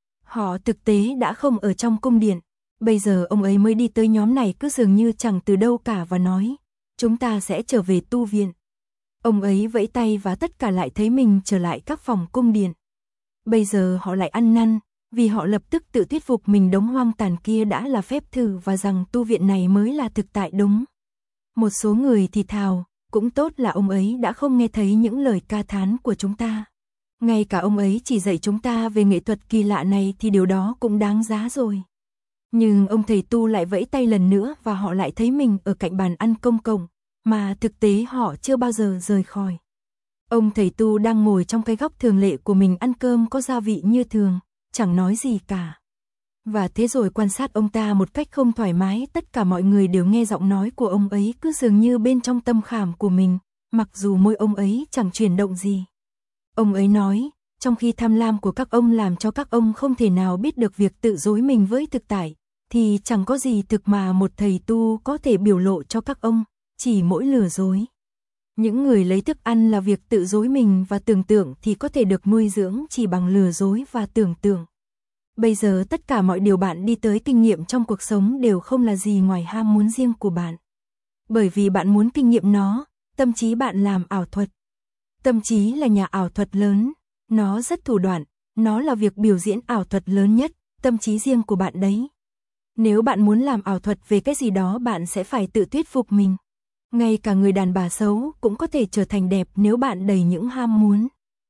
Speaker 1: Họ thực tế đã không ở trong cung điện. Bây giờ ông ấy mới đi tới nhóm này cứ dường như chẳng từ đâu cả và nói, chúng ta sẽ trở về tu viện. Ông ấy vẫy tay và tất cả lại thấy mình trở lại các phòng cung điện. Bây giờ họ lại ăn năn, vì họ lập tức tự thuyết phục mình đống hoang tàn kia đã là phép thử và rằng tu viện này mới là thực tại đúng. Một số người thì thào, cũng tốt là ông ấy đã không nghe thấy những lời ca thán của chúng ta. Ngay cả ông ấy chỉ dạy chúng ta về nghệ thuật kỳ lạ này thì điều đó cũng đáng giá rồi. Nhưng ông thầy tu lại vẫy tay lần nữa và họ lại thấy mình ở cạnh bàn ăn công cộng, mà thực tế họ chưa bao giờ rời khỏi. Ông thầy tu đang ngồi trong cái góc thường lệ của mình ăn cơm có gia vị như thường, chẳng nói gì cả. Và thế rồi quan sát ông ta một cách không thoải mái, tất cả mọi người đều nghe giọng nói của ông ấy cứ dường như bên trong tâm khảm của mình, mặc dù môi ông ấy chẳng chuyển động gì. Ông ấy nói, trong khi tham lam của các ông làm cho các ông không thể nào biết được việc tự dối mình với thực tại, thì chẳng có gì thực mà một thầy tu có thể biểu lộ cho các ông, chỉ mỗi lừa dối. Những người lấy thức ăn là việc tự dối mình và tưởng tượng thì có thể được nuôi dưỡng chỉ bằng lừa dối và tưởng tượng. Bây giờ tất cả mọi điều bạn đi tới kinh nghiệm trong cuộc sống đều không là gì ngoài ham muốn riêng của bạn. Bởi vì bạn muốn kinh nghiệm nó, tâm trí bạn làm ảo thuật. Tâm trí là nhà ảo thuật lớn, nó rất thủ đoạn, nó là việc biểu diễn ảo thuật lớn nhất, tâm trí riêng của bạn đấy. Nếu bạn muốn làm ảo thuật về cái gì đó bạn sẽ phải tự thuyết phục mình. Ngay cả người đàn bà xấu cũng có thể trở thành đẹp nếu bạn đầy những ham muốn.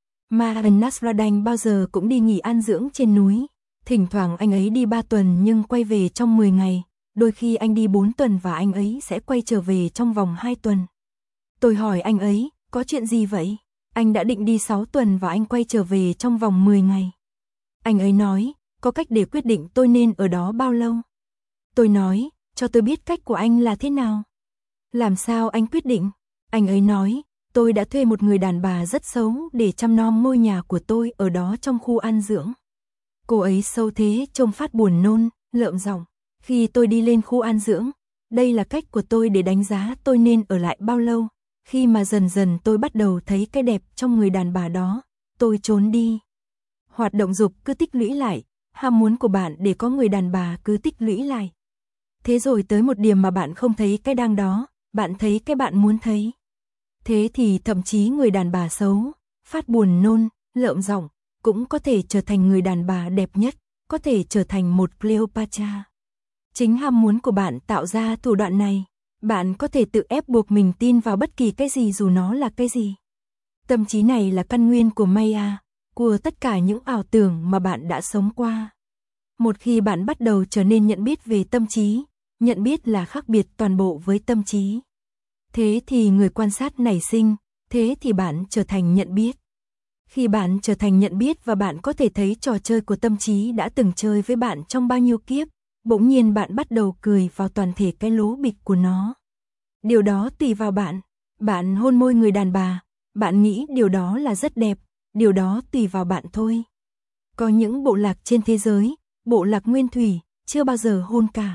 Speaker 1: Mahan Nasruddin bao giờ cũng đi nghỉ an dưỡng trên núi. Thỉnh thoảng anh ấy đi ba tuần nhưng quay về trong mười ngày, đôi khi anh đi bốn tuần và anh ấy sẽ quay trở về trong vòng hai tuần. Tôi hỏi anh ấy, có chuyện gì vậy? Anh đã định đi sáu tuần và anh quay trở về trong vòng mười ngày. Anh ấy nói, có cách để quyết định tôi nên ở đó bao lâu. Tôi nói, cho tôi biết cách của anh là thế nào. Làm sao anh quyết định? Anh ấy nói, tôi đã thuê một người đàn bà rất xấu để chăm nom ngôi nhà của tôi ở đó trong khu an dưỡng. Cô ấy xấu thế trông phát buồn nôn, lợm giọng. Khi tôi đi lên khu an dưỡng, đây là cách của tôi để đánh giá tôi nên ở lại bao lâu. Khi mà dần dần tôi bắt đầu thấy cái đẹp trong người đàn bà đó, tôi trốn đi. Hoạt động dục cứ tích lũy lại, ham muốn của bạn để có người đàn bà cứ tích lũy lại. Thế rồi tới một điểm mà bạn không thấy cái đang đó, bạn thấy cái bạn muốn thấy. Thế thì thậm chí người đàn bà xấu, phát buồn nôn, lợm giọng, cũng có thể trở thành người đàn bà đẹp nhất, có thể trở thành một Cleopatra. Chính ham muốn của bạn tạo ra thủ đoạn này. Bạn có thể tự ép buộc mình tin vào bất kỳ cái gì dù nó là cái gì. Tâm trí này là căn nguyên của Maya, của tất cả những ảo tưởng mà bạn đã sống qua. Một khi bạn bắt đầu trở nên nhận biết về tâm trí, nhận biết là khác biệt toàn bộ với tâm trí. Thế thì người quan sát nảy sinh, thế thì bạn trở thành nhận biết. Khi bạn trở thành nhận biết và bạn có thể thấy trò chơi của tâm trí đã từng chơi với bạn trong bao nhiêu kiếp, bỗng nhiên bạn bắt đầu cười vào toàn thể cái lố bịch của nó. Điều đó tùy vào bạn. Bạn hôn môi người đàn bà, bạn nghĩ điều đó là rất đẹp, điều đó tùy vào bạn thôi. Có những bộ lạc trên thế giới, bộ lạc nguyên thủy, chưa bao giờ hôn cả.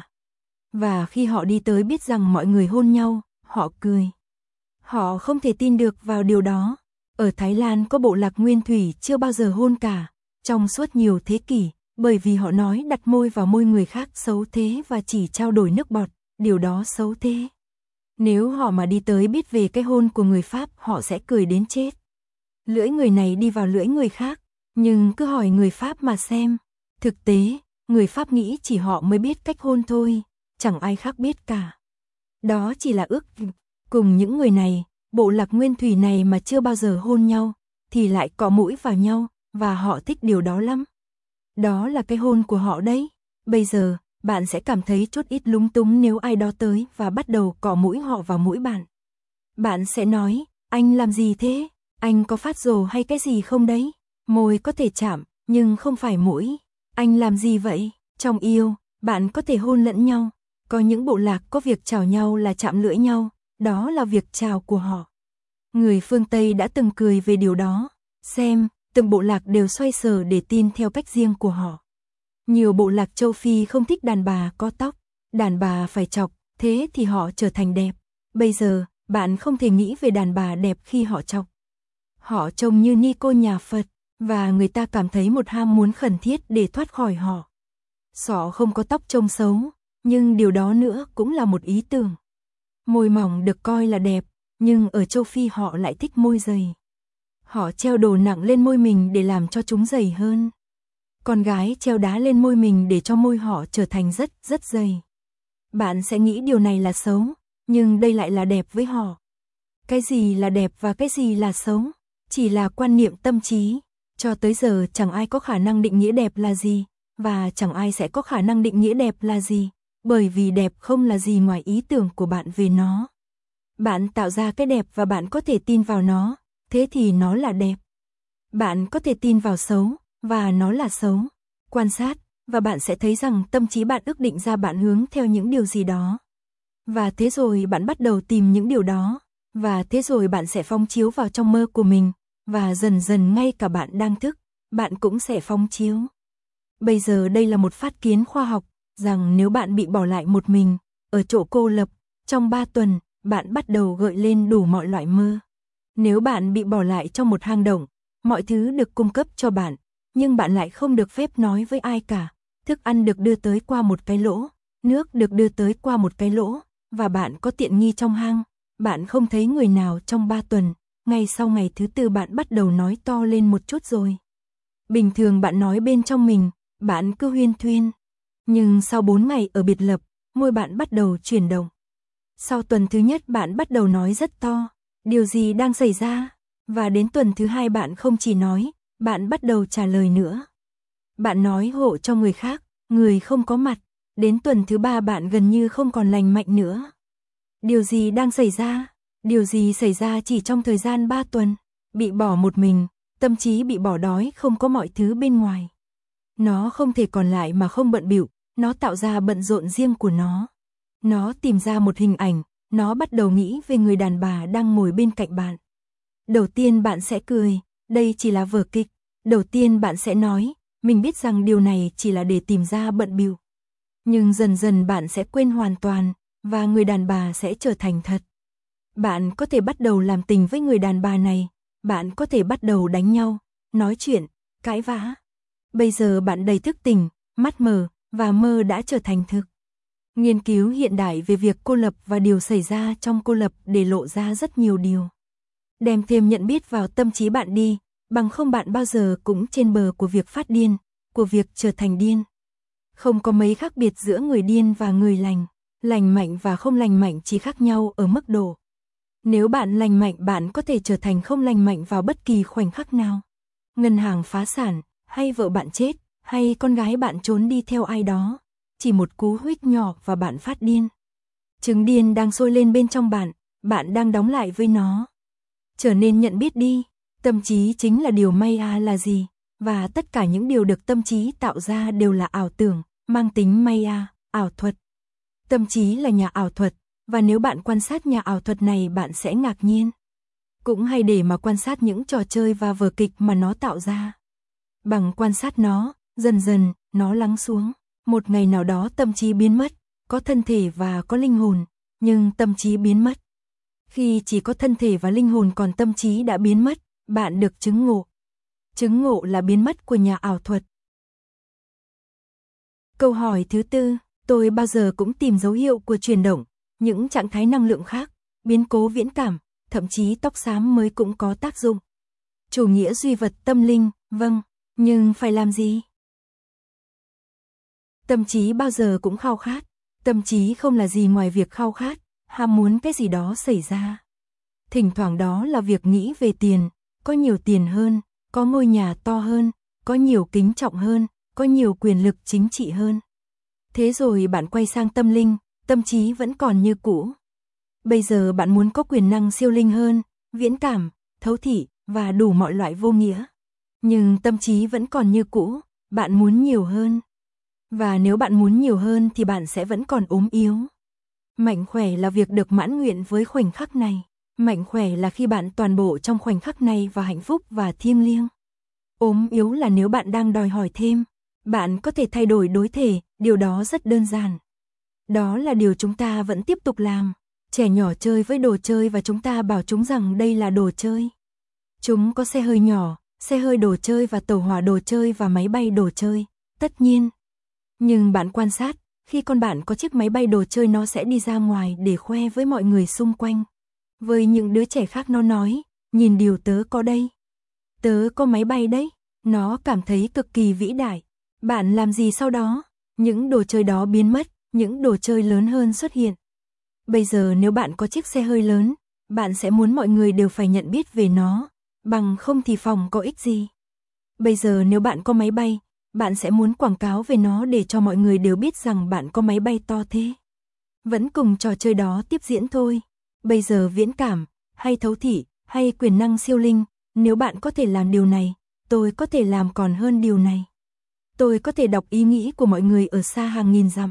Speaker 1: Và khi họ đi tới biết rằng mọi người hôn nhau, họ cười. Họ không thể tin được vào điều đó. Ở Thái Lan có bộ lạc nguyên thủy chưa bao giờ hôn cả, trong suốt nhiều thế kỷ, bởi vì họ nói đặt môi vào môi người khác xấu thế và chỉ trao đổi nước bọt, điều đó xấu thế. Nếu họ mà đi tới biết về cái hôn của người Pháp, họ sẽ cười đến chết. Lưỡi người này đi vào lưỡi người khác, nhưng cứ hỏi người Pháp mà xem. Thực tế, người Pháp nghĩ chỉ họ mới biết cách hôn thôi, chẳng ai khác biết cả. Đó chỉ là ước cùng những người này, bộ lạc nguyên thủy này mà chưa bao giờ hôn nhau, thì lại cọ mũi vào nhau, và họ thích điều đó lắm. Đó là cái hôn của họ đấy. Bây giờ, bạn sẽ cảm thấy chút ít lúng túng nếu ai đó tới và bắt đầu cọ mũi họ vào mũi bạn. Bạn sẽ nói, anh làm gì thế? Anh có phát rồ hay cái gì không đấy? Môi có thể chạm, nhưng không phải mũi. Anh làm gì vậy? Trong yêu, bạn có thể hôn lẫn nhau. Có những bộ lạc có việc chào nhau là chạm lưỡi nhau, đó là việc chào của họ. Người phương Tây đã từng cười về điều đó. Xem, từng bộ lạc đều xoay sở để tin theo cách riêng của họ. Nhiều bộ lạc châu Phi không thích đàn bà có tóc, đàn bà phải chọc, thế thì họ trở thành đẹp. Bây giờ, bạn không thể nghĩ về đàn bà đẹp khi họ chọc. Họ trông như ni cô nhà Phật, và người ta cảm thấy một ham muốn khẩn thiết để thoát khỏi họ. Sọ không có tóc trông xấu, nhưng điều đó nữa cũng là một ý tưởng. Môi mỏng được coi là đẹp, nhưng ở châu Phi họ lại thích môi dày. Họ treo đồ nặng lên môi mình để làm cho chúng dày hơn. Con gái treo đá lên môi mình để cho môi họ trở thành rất, rất dày. Bạn sẽ nghĩ điều này là xấu, nhưng đây lại là đẹp với họ. Cái gì là đẹp và cái gì là xấu? Chỉ là quan niệm tâm trí. Cho tới giờ chẳng ai có khả năng định nghĩa đẹp là gì, và chẳng ai sẽ có khả năng định nghĩa đẹp là gì, bởi vì đẹp không là gì ngoài ý tưởng của bạn về nó. Bạn tạo ra cái đẹp và bạn có thể tin vào nó, thế thì nó là đẹp. Bạn có thể tin vào xấu, và nó là xấu. Quan sát, và bạn sẽ thấy rằng tâm trí bạn ước định ra bạn hướng theo những điều gì đó. Và thế rồi bạn bắt đầu tìm những điều đó, và thế rồi bạn sẽ phóng chiếu vào trong mơ của mình, và dần dần ngay cả bạn đang thức, bạn cũng sẽ phóng chiếu. Bây giờ đây là một phát kiến khoa học, rằng nếu bạn bị bỏ lại một mình, ở chỗ cô lập, trong ba tuần, bạn bắt đầu gợi lên đủ mọi loại mơ. Nếu bạn bị bỏ lại trong một hang động, mọi thứ được cung cấp cho bạn, nhưng bạn lại không được phép nói với ai cả. Thức ăn được đưa tới qua một cái lỗ, nước được đưa tới qua một cái lỗ, và bạn có tiện nghi trong hang. Bạn không thấy người nào trong ba tuần, ngay sau ngày thứ tư bạn bắt đầu nói to lên một chút rồi. Bình thường bạn nói bên trong mình, bạn cứ huyên thuyên. Nhưng sau bốn ngày ở biệt lập, môi bạn bắt đầu chuyển động. Sau tuần thứ nhất bạn bắt đầu nói rất to. Điều gì đang xảy ra? Và đến tuần thứ hai bạn không chỉ nói, bạn bắt đầu trả lời nữa. Bạn nói hộ cho người khác, người không có mặt. Đến tuần thứ ba bạn gần như không còn lành mạnh nữa. Điều gì đang xảy ra? Điều gì xảy ra chỉ trong thời gian ba tuần? Bị bỏ một mình, tâm trí bị bỏ đói, không có mọi thứ bên ngoài. Nó không thể còn lại mà không bận bịu, nó tạo ra bận rộn riêng của nó. Nó tìm ra một hình ảnh, nó bắt đầu nghĩ về người đàn bà đang ngồi bên cạnh bạn. Đầu tiên bạn sẽ cười, đây chỉ là vở kịch. Đầu tiên bạn sẽ nói, mình biết rằng điều này chỉ là để tìm ra bận bịu. Nhưng dần dần bạn sẽ quên hoàn toàn, và người đàn bà sẽ trở thành thật. Bạn có thể bắt đầu làm tình với người đàn bà này, bạn có thể bắt đầu đánh nhau, nói chuyện, cãi vã. Bây giờ bạn đầy thức tỉnh, mắt mở, và mơ đã trở thành thực. Nghiên cứu hiện đại về việc cô lập và điều xảy ra trong cô lập để lộ ra rất nhiều điều. Đem thêm nhận biết vào tâm trí bạn đi, bằng không bạn bao giờ cũng trên bờ của việc phát điên, của việc trở thành điên. Không có mấy khác biệt giữa người điên và người lành. Lành mạnh và không lành mạnh chỉ khác nhau ở mức độ. Nếu bạn lành mạnh bạn có thể trở thành không lành mạnh vào bất kỳ khoảnh khắc nào. Ngân hàng phá sản, hay vợ bạn chết, hay con gái bạn trốn đi theo ai đó. Chỉ một cú huých nhỏ và bạn phát điên. Trứng điên đang sôi lên bên trong bạn, bạn đang đóng lại với nó. Trở nên nhận biết đi, tâm trí chính là điều Maya là gì, và tất cả những điều được tâm trí tạo ra đều là ảo tưởng, mang tính Maya, ảo thuật. Tâm trí là nhà ảo thuật, và nếu bạn quan sát nhà ảo thuật này bạn sẽ ngạc nhiên. Cũng hay để mà quan sát những trò chơi và vở kịch mà nó tạo ra. Bằng quan sát nó, dần dần, nó lắng xuống. Một ngày nào đó tâm trí biến mất, có thân thể và có linh hồn, nhưng tâm trí biến mất. Khi chỉ có thân thể và linh hồn còn tâm trí đã biến mất, bạn được chứng ngộ. Chứng ngộ là biến mất của nhà ảo thuật. Câu hỏi thứ tư, tôi bao giờ cũng tìm dấu hiệu của chuyển động, những trạng thái năng lượng khác, biến cố viễn cảm, thậm chí tóc xám mới cũng có tác dụng. Chủ nghĩa duy vật tâm linh, vâng, nhưng phải làm gì? Tâm trí bao giờ cũng khao khát, tâm trí không là gì ngoài việc khao khát, ham muốn cái gì đó xảy ra. Thỉnh thoảng đó là việc nghĩ về tiền, có nhiều tiền hơn, có ngôi nhà to hơn, có nhiều kính trọng hơn, có nhiều quyền lực chính trị hơn. Thế rồi bạn quay sang tâm linh, tâm trí vẫn còn như cũ. Bây giờ bạn muốn có quyền năng siêu linh hơn, viễn cảm, thấu thị, và đủ mọi loại vô nghĩa. Nhưng tâm trí vẫn còn như cũ, bạn muốn nhiều hơn. Và nếu bạn muốn nhiều hơn thì bạn sẽ vẫn còn ốm yếu. Mạnh khỏe là việc được mãn nguyện với khoảnh khắc này. Mạnh khỏe là khi bạn toàn bộ trong khoảnh khắc này và hạnh phúc và thiêng liêng. Ốm yếu là nếu bạn đang đòi hỏi thêm. Bạn có thể thay đổi đối thể, điều đó rất đơn giản. Đó là điều chúng ta vẫn tiếp tục làm. Trẻ nhỏ chơi với đồ chơi và chúng ta bảo chúng rằng đây là đồ chơi. Chúng có xe hơi nhỏ, xe hơi đồ chơi và tàu hỏa đồ chơi và máy bay đồ chơi, tất nhiên. Nhưng bạn quan sát, khi con bạn có chiếc máy bay đồ chơi nó sẽ đi ra ngoài để khoe với mọi người xung quanh. Với những đứa trẻ khác nó nói, nhìn điều tớ có đây. Tớ có máy bay đấy, nó cảm thấy cực kỳ vĩ đại. Bạn làm gì sau đó? Những đồ chơi đó biến mất, những đồ chơi lớn hơn xuất hiện. Bây giờ nếu bạn có chiếc xe hơi lớn, bạn sẽ muốn mọi người đều phải nhận biết về nó, bằng không thì phòng có ích gì. Bây giờ nếu bạn có máy bay, bạn sẽ muốn quảng cáo về nó để cho mọi người đều biết rằng bạn có máy bay to thế. Vẫn cùng trò chơi đó tiếp diễn thôi. Bây giờ viễn cảm, hay thấu thị, hay quyền năng siêu linh, nếu bạn có thể làm điều này, tôi có thể làm còn hơn điều này. Tôi có thể đọc ý nghĩ của mọi người ở xa hàng nghìn dặm.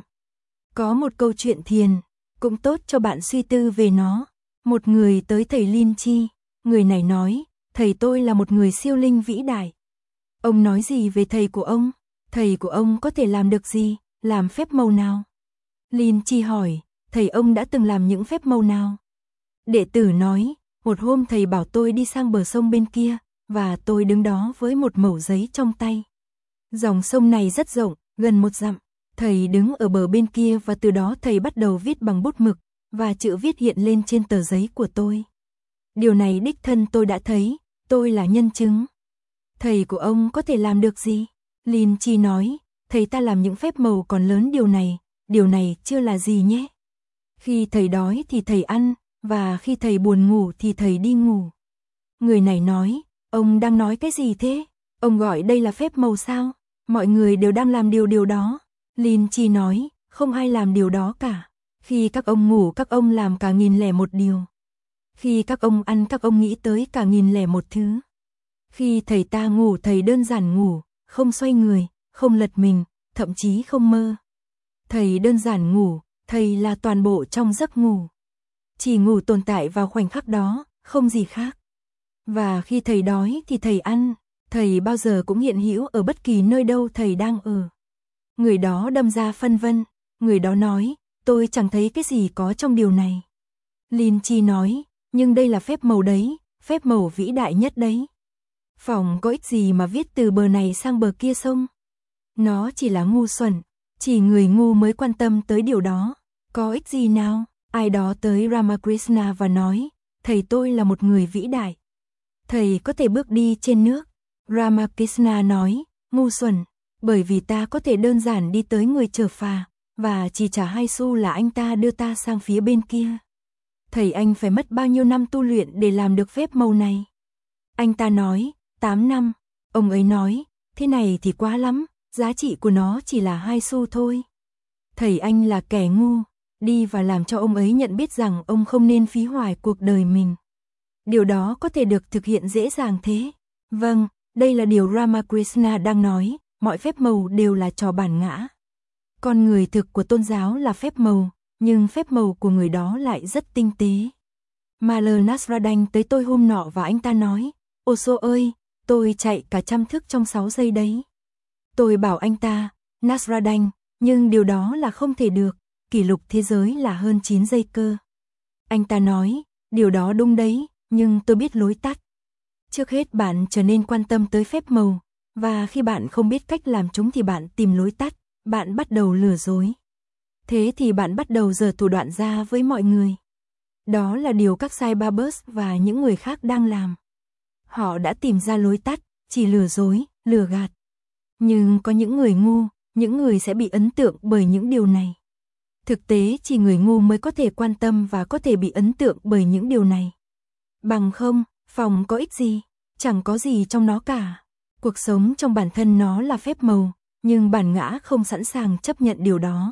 Speaker 1: Có một câu chuyện thiền, cũng tốt cho bạn suy tư về nó. Một người tới thầy Lin Chi, người này nói, thầy tôi là một người siêu linh vĩ đại. Ông nói gì về thầy của ông? Thầy của ông có thể làm được gì? Làm phép màu nào? Lin Chi hỏi, thầy ông đã từng làm những phép màu nào? Đệ tử nói, một hôm thầy bảo tôi đi sang bờ sông bên kia, và tôi đứng đó với một mẩu giấy trong tay. Dòng sông này rất rộng, gần một dặm. Thầy đứng ở bờ bên kia và từ đó thầy bắt đầu viết bằng bút mực, và chữ viết hiện lên trên tờ giấy của tôi. Điều này đích thân tôi đã thấy, tôi là nhân chứng. Thầy của ông có thể làm được gì? Lin Chi nói, thầy ta làm những phép màu còn lớn điều này, điều này chưa là gì nhé. Khi thầy đói thì thầy ăn, và khi thầy buồn ngủ thì thầy đi ngủ. Người này nói, ông đang nói cái gì thế? Ông gọi đây là phép màu sao? Mọi người đều đang làm điều điều đó. Lin Chi nói, không ai làm điều đó cả. Khi các ông ngủ các ông làm cả nghìn lẻ một điều. Khi các ông ăn các ông nghĩ tới cả nghìn lẻ một thứ. Khi thầy ta ngủ thầy đơn giản ngủ, không xoay người, không lật mình, thậm chí không mơ. Thầy đơn giản ngủ, thầy là toàn bộ trong giấc ngủ. Chỉ ngủ tồn tại vào khoảnh khắc đó, không gì khác. Và khi thầy đói thì thầy ăn, thầy bao giờ cũng hiện hữu ở bất kỳ nơi đâu thầy đang ở. Người đó đâm ra phân vân, người đó nói, tôi chẳng thấy cái gì có trong điều này. Lin Chi nói, nhưng đây là phép màu đấy, phép màu vĩ đại nhất đấy. Phòng có ích gì mà viết từ bờ này sang bờ kia sông? Nó chỉ là ngu xuẩn, chỉ người ngu mới quan tâm tới điều đó. Có ích gì nào? Ai đó tới Ramakrishna và nói, thầy tôi là một người vĩ đại. Thầy có thể bước đi trên nước. Ramakrishna nói, ngu xuẩn, bởi vì ta có thể đơn giản đi tới người chở phà, và chỉ trả hai xu là anh ta đưa ta sang phía bên kia. Thầy anh phải mất bao nhiêu năm tu luyện để làm được phép màu này? Anh ta nói, tám năm. Ông ấy nói, thế này thì quá lắm, giá trị của nó chỉ là hai xu thôi. Thầy anh là kẻ ngu, đi và làm cho ông ấy nhận biết rằng ông không nên phí hoài cuộc đời mình. Điều đó có thể được thực hiện dễ dàng thế. Vâng, đây là điều Ramakrishna đang nói, mọi phép màu đều là trò bản ngã. Con người thực của tôn giáo là phép màu, nhưng phép màu của người đó lại rất tinh tế. Maler Nasradanh tới tôi hôm nọ và anh ta nói, Osho ơi, tôi chạy cả trăm thước trong sáu giây đấy. Tôi bảo anh ta, Nasradanh, nhưng điều đó là không thể được, kỷ lục thế giới là hơn chín giây cơ. Anh ta nói, điều đó đúng đấy, nhưng tôi biết lối tắt. Trước hết bạn trở nên quan tâm tới phép màu, và khi bạn không biết cách làm chúng thì bạn tìm lối tắt, bạn bắt đầu lừa dối. Thế thì bạn bắt đầu giở thủ đoạn ra với mọi người. Đó là điều các Sai Babas và những người khác đang làm. Họ đã tìm ra lối tắt, chỉ lừa dối, lừa gạt. Nhưng có những người ngu, những người sẽ bị ấn tượng bởi những điều này. Thực tế chỉ người ngu mới có thể quan tâm và có thể bị ấn tượng bởi những điều này. Bằng không, phòng có ích gì, chẳng có gì trong nó cả. Cuộc sống trong bản thân nó là phép màu, nhưng bản ngã không sẵn sàng chấp nhận điều đó.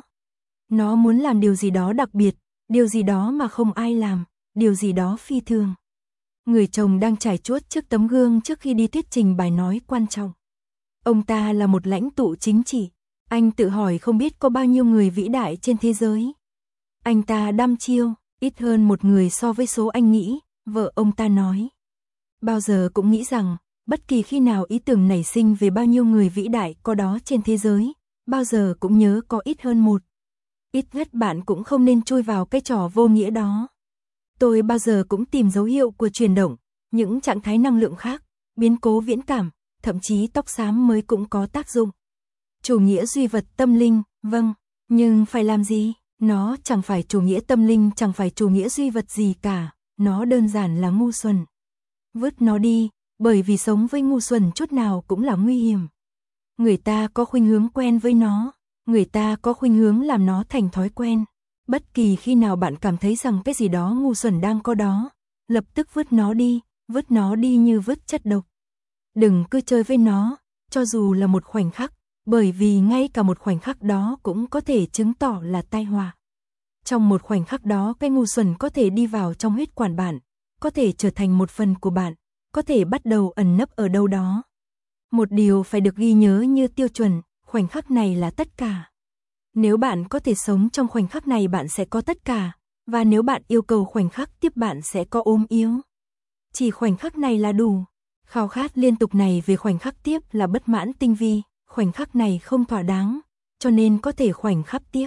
Speaker 1: Nó muốn làm điều gì đó đặc biệt, điều gì đó mà không ai làm, điều gì đó phi thường. Người chồng đang trải chuốt trước tấm gương trước khi đi thuyết trình bài nói quan trọng. Ông ta là một lãnh tụ chính trị. Anh tự hỏi không biết có bao nhiêu người vĩ đại trên thế giới. Anh ta đăm chiêu, ít hơn một người so với số anh nghĩ, vợ ông ta nói. Bao giờ cũng nghĩ rằng, bất kỳ khi nào ý tưởng nảy sinh về bao nhiêu người vĩ đại có đó trên thế giới, bao giờ cũng nhớ có ít hơn một. Ít nhất bạn cũng không nên chui vào cái trò vô nghĩa đó. Tôi bao giờ cũng tìm dấu hiệu của chuyển động, những trạng thái năng lượng khác, biến cố viễn cảm, thậm chí tóc xám mới cũng có tác dụng. Chủ nghĩa duy vật tâm linh, vâng, nhưng phải làm gì? Nó chẳng phải chủ nghĩa tâm linh, chẳng phải chủ nghĩa duy vật gì cả, nó đơn giản là ngu xuẩn. Vứt nó đi, bởi vì sống với ngu xuẩn chút nào cũng là nguy hiểm. Người ta có khuynh hướng quen với nó, người ta có khuynh hướng làm nó thành thói quen. Bất kỳ khi nào bạn cảm thấy rằng cái gì đó ngu xuẩn đang có đó, lập tức vứt nó đi, vứt nó đi như vứt chất độc. Đừng cứ chơi với nó, cho dù là một khoảnh khắc, bởi vì ngay cả một khoảnh khắc đó cũng có thể chứng tỏ là tai họa. Trong một khoảnh khắc đó cái ngu xuẩn có thể đi vào trong huyết quản bạn, có thể trở thành một phần của bạn, có thể bắt đầu ẩn nấp ở đâu đó. Một điều phải được ghi nhớ như tiêu chuẩn, khoảnh khắc này là tất cả. Nếu bạn có thể sống trong khoảnh khắc này bạn sẽ có tất cả, và nếu bạn yêu cầu khoảnh khắc tiếp bạn sẽ có ốm yếu. Chỉ khoảnh khắc này là đủ. Khao khát liên tục này về khoảnh khắc tiếp là bất mãn tinh vi, khoảnh khắc này không thỏa đáng, cho nên có thể khoảnh khắc tiếp.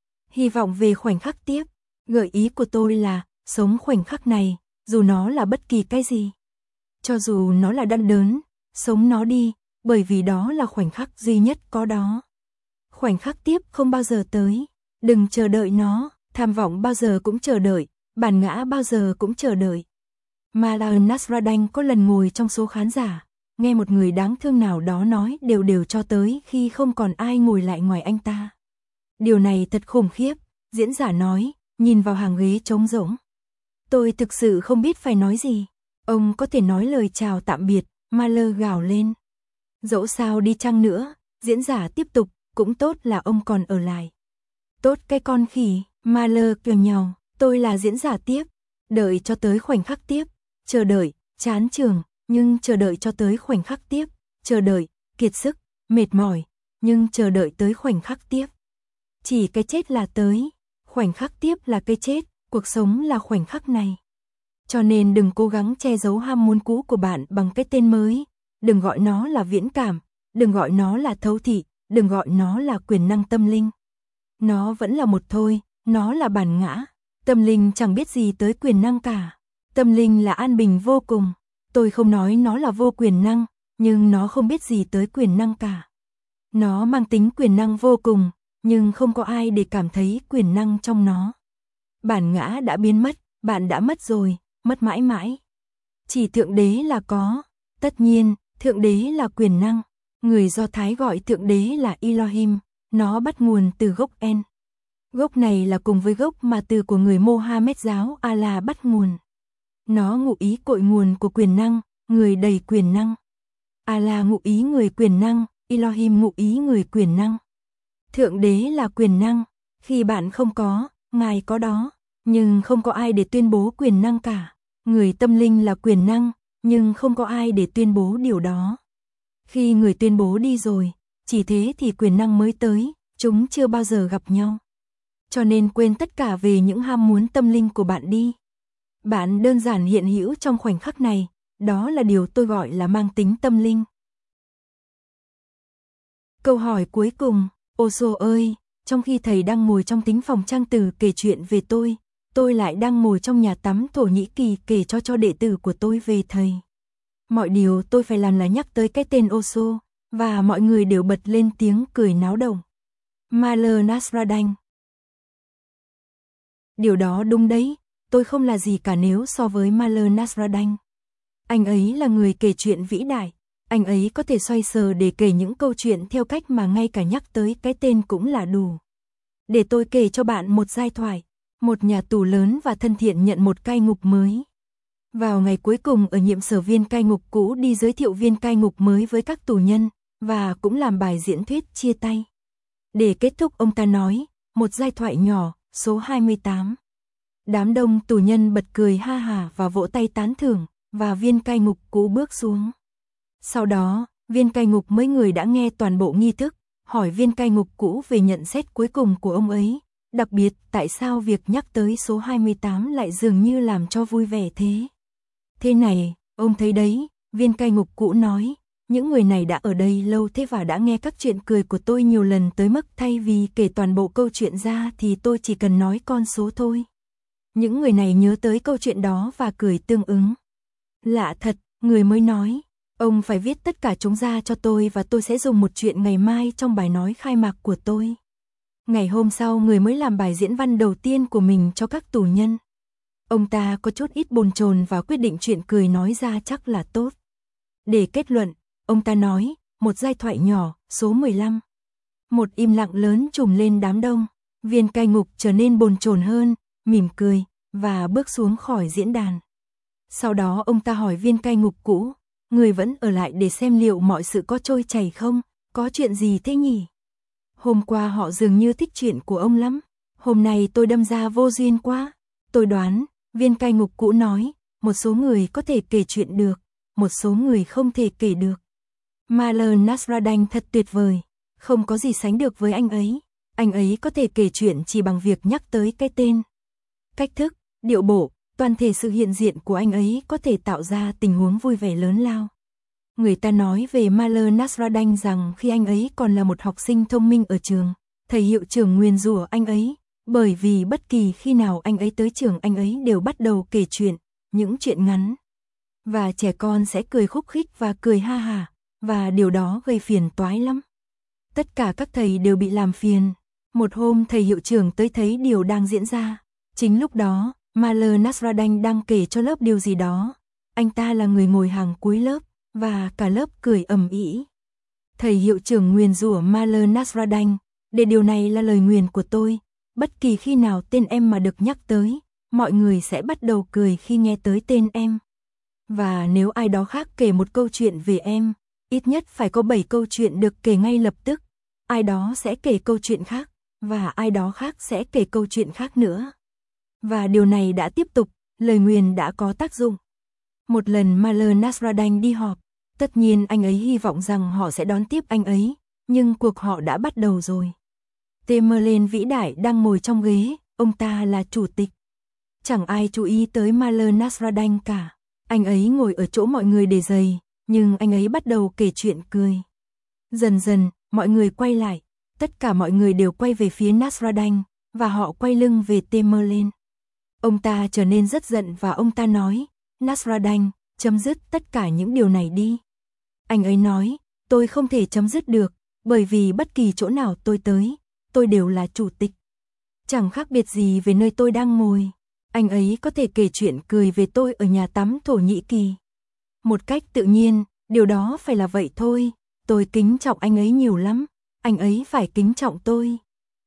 Speaker 1: Hy vọng về khoảnh khắc tiếp, gợi ý của tôi là sống khoảnh khắc này, dù nó là bất kỳ cái gì. Cho dù nó là đau đớn, sống nó đi, bởi vì đó là khoảnh khắc duy nhất có đó. Khoảnh khắc tiếp không bao giờ tới, đừng chờ đợi nó, tham vọng bao giờ cũng chờ đợi, bản ngã bao giờ cũng chờ đợi. Malar Nasradanh có lần ngồi trong số khán giả, nghe một người đáng thương nào đó nói đều đều cho tới khi không còn ai ngồi lại ngoài anh ta. Điều này thật khủng khiếp, diễn giả nói, nhìn vào hàng ghế trống rỗng. Tôi thực sự không biết phải nói gì. Ông có thể nói lời chào tạm biệt, Maler gào lên. Dẫu sao đi chăng nữa, diễn giả tiếp tục, cũng tốt là ông còn ở lại. Tốt cái con khỉ, Maler kiều nhàu, tôi là diễn giả tiếp, đợi cho tới khoảnh khắc tiếp, chờ đợi, chán chường, nhưng chờ đợi cho tới khoảnh khắc tiếp, chờ đợi, kiệt sức, mệt mỏi, nhưng chờ đợi tới khoảnh khắc tiếp. Chỉ cái chết là tới, khoảnh khắc tiếp là cái chết, cuộc sống là khoảnh khắc này. Cho nên đừng cố gắng che giấu ham muốn cũ của bạn bằng cái tên mới, đừng gọi nó là viễn cảm, đừng gọi nó là thấu thị, đừng gọi nó là quyền năng tâm linh. Nó vẫn là một thôi, nó là bản ngã. Tâm linh chẳng biết gì tới quyền năng cả. Tâm linh là an bình vô cùng. Tôi không nói nó là vô quyền năng, nhưng nó không biết gì tới quyền năng cả. Nó mang tính quyền năng vô cùng, nhưng không có ai để cảm thấy quyền năng trong nó. Bản ngã đã biến mất, bạn đã mất rồi, mất mãi mãi. Chỉ Thượng Đế là có. Tất nhiên, Thượng Đế là quyền năng. Người Do Thái gọi Thượng Đế là Elohim, nó bắt nguồn từ gốc En. Gốc này là cùng với gốc mà từ của người Mohammed giáo Allah bắt nguồn. Nó ngụ ý cội nguồn của quyền năng, người đầy quyền năng. Allah ngụ ý người quyền năng, Elohim ngụ ý người quyền năng. Thượng Đế là quyền năng, khi bạn không có, Ngài có đó, nhưng không có ai để tuyên bố quyền năng cả. Người tâm linh là quyền năng, nhưng không có ai để tuyên bố điều đó. Khi người tuyên bố đi rồi, chỉ thế thì quyền năng mới tới, chúng chưa bao giờ gặp nhau. Cho nên quên tất cả về những ham muốn tâm linh của bạn đi. Bạn đơn giản hiện hữu trong khoảnh khắc này, đó là điều tôi gọi là mang tính tâm linh. Câu hỏi cuối cùng, Osho ơi, trong khi thầy đang ngồi trong tính phòng trang tử kể chuyện về tôi, tôi lại đang ngồi trong nhà tắm Thổ Nhĩ Kỳ kể cho cho đệ tử của tôi về thầy. Mọi điều tôi phải làm là nhắc tới cái tên Osho, và mọi người đều bật lên tiếng cười náo động. Maler Nasrallah. Điều đó đúng đấy, tôi không là gì cả nếu so với Maler Nasrallah. Anh ấy là người kể chuyện vĩ đại, anh ấy có thể xoay sở để kể những câu chuyện theo cách mà ngay cả nhắc tới cái tên cũng là đủ. Để tôi kể cho bạn một giai thoại, một nhà tù lớn và thân thiện nhận một cai ngục mới. Vào ngày cuối cùng ở nhiệm sở viên cai ngục cũ đi giới thiệu viên cai ngục mới với các tù nhân, và cũng làm bài diễn thuyết chia tay. Để kết thúc ông ta nói, một giai thoại nhỏ, số hai mươi tám. Đám đông tù nhân bật cười ha hả và vỗ tay tán thưởng, và viên cai ngục cũ bước xuống. Sau đó, viên cai ngục mới người đã nghe toàn bộ nghi thức, hỏi viên cai ngục cũ về nhận xét cuối cùng của ông ấy, đặc biệt tại sao việc nhắc tới số hai mươi tám lại dường như làm cho vui vẻ thế. Thế này, ông thấy đấy, viên cai ngục cũ nói, những người này đã ở đây lâu thế và đã nghe các chuyện cười của tôi nhiều lần tới mức thay vì kể toàn bộ câu chuyện ra thì tôi chỉ cần nói con số thôi. Những người này nhớ tới câu chuyện đó và cười tương ứng. Lạ thật, người mới nói, ông phải viết tất cả chúng ra cho tôi và tôi sẽ dùng một chuyện ngày mai trong bài nói khai mạc của tôi. Ngày hôm sau người mới làm bài diễn văn đầu tiên của mình cho các tù nhân. Ông ta có chút ít bồn chồn và quyết định chuyện cười nói ra chắc là tốt. Để kết luận, ông ta nói, một giai thoại nhỏ, số mười lăm. Một im lặng lớn trùm lên đám đông, viên cai ngục trở nên bồn chồn hơn, mỉm cười, và bước xuống khỏi diễn đàn. Sau đó ông ta hỏi viên cai ngục cũ, người vẫn ở lại để xem liệu mọi sự có trôi chảy không, có chuyện gì thế nhỉ? Hôm qua họ dường như thích chuyện của ông lắm, hôm nay tôi đâm ra vô duyên quá. Tôi đoán, viên cai ngục cũ nói, một số người có thể kể chuyện được, một số người không thể kể được. Maler Nasrallah thật tuyệt vời, không có gì sánh được với anh ấy. Anh ấy có thể kể chuyện chỉ bằng việc nhắc tới cái tên. Cách thức, điệu bộ, toàn thể sự hiện diện của anh ấy có thể tạo ra tình huống vui vẻ lớn lao. Người ta nói về Maler Nasrallah rằng khi anh ấy còn là một học sinh thông minh ở trường, thầy hiệu trưởng nguyền rủa anh ấy, bởi vì bất kỳ khi nào anh ấy tới trường anh ấy đều bắt đầu kể chuyện, những chuyện ngắn. Và trẻ con sẽ cười khúc khích và cười ha hả, và điều đó gây phiền toái lắm. Tất cả các thầy đều bị làm phiền. Một hôm thầy hiệu trưởng tới thấy điều đang diễn ra. Chính lúc đó, Maler Nasrallah đang kể cho lớp điều gì đó. Anh ta là người ngồi hàng cuối lớp, và cả lớp cười ầm ĩ. Thầy hiệu trưởng nguyền rủa Maler Nasrallah, để điều này là lời nguyền của tôi. Bất kỳ khi nào tên em mà được nhắc tới, mọi người sẽ bắt đầu cười khi nghe tới tên em. Và nếu ai đó khác kể một câu chuyện về em, ít nhất phải có bảy câu chuyện được kể ngay lập tức. Ai đó sẽ kể câu chuyện khác, và ai đó khác sẽ kể câu chuyện khác nữa. Và điều này đã tiếp tục, lời nguyền đã có tác dụng. Một lần Maler Nasrallah đi họp, tất nhiên anh ấy hy vọng rằng họ sẽ đón tiếp anh ấy, nhưng cuộc họ đã bắt đầu rồi. Tamerlane vĩ đại đang ngồi trong ghế, ông ta là chủ tịch. Chẳng ai chú ý tới Maler Nasrallah cả. Anh ấy ngồi ở chỗ mọi người để giày, nhưng anh ấy bắt đầu kể chuyện cười. Dần dần, mọi người quay lại, tất cả mọi người đều quay về phía Nasrallah, và họ quay lưng về Tamerlane. Ông ta trở nên rất giận và ông ta nói, Nasrallah, chấm dứt tất cả những điều này đi. Anh ấy nói, tôi không thể chấm dứt được, bởi vì bất kỳ chỗ nào tôi tới, tôi đều là chủ tịch. Chẳng khác biệt gì về nơi tôi đang ngồi. Anh ấy có thể kể chuyện cười về tôi ở nhà tắm Thổ Nhĩ Kỳ. Một cách tự nhiên, điều đó phải là vậy thôi. Tôi kính trọng anh ấy nhiều lắm. Anh ấy phải kính trọng tôi.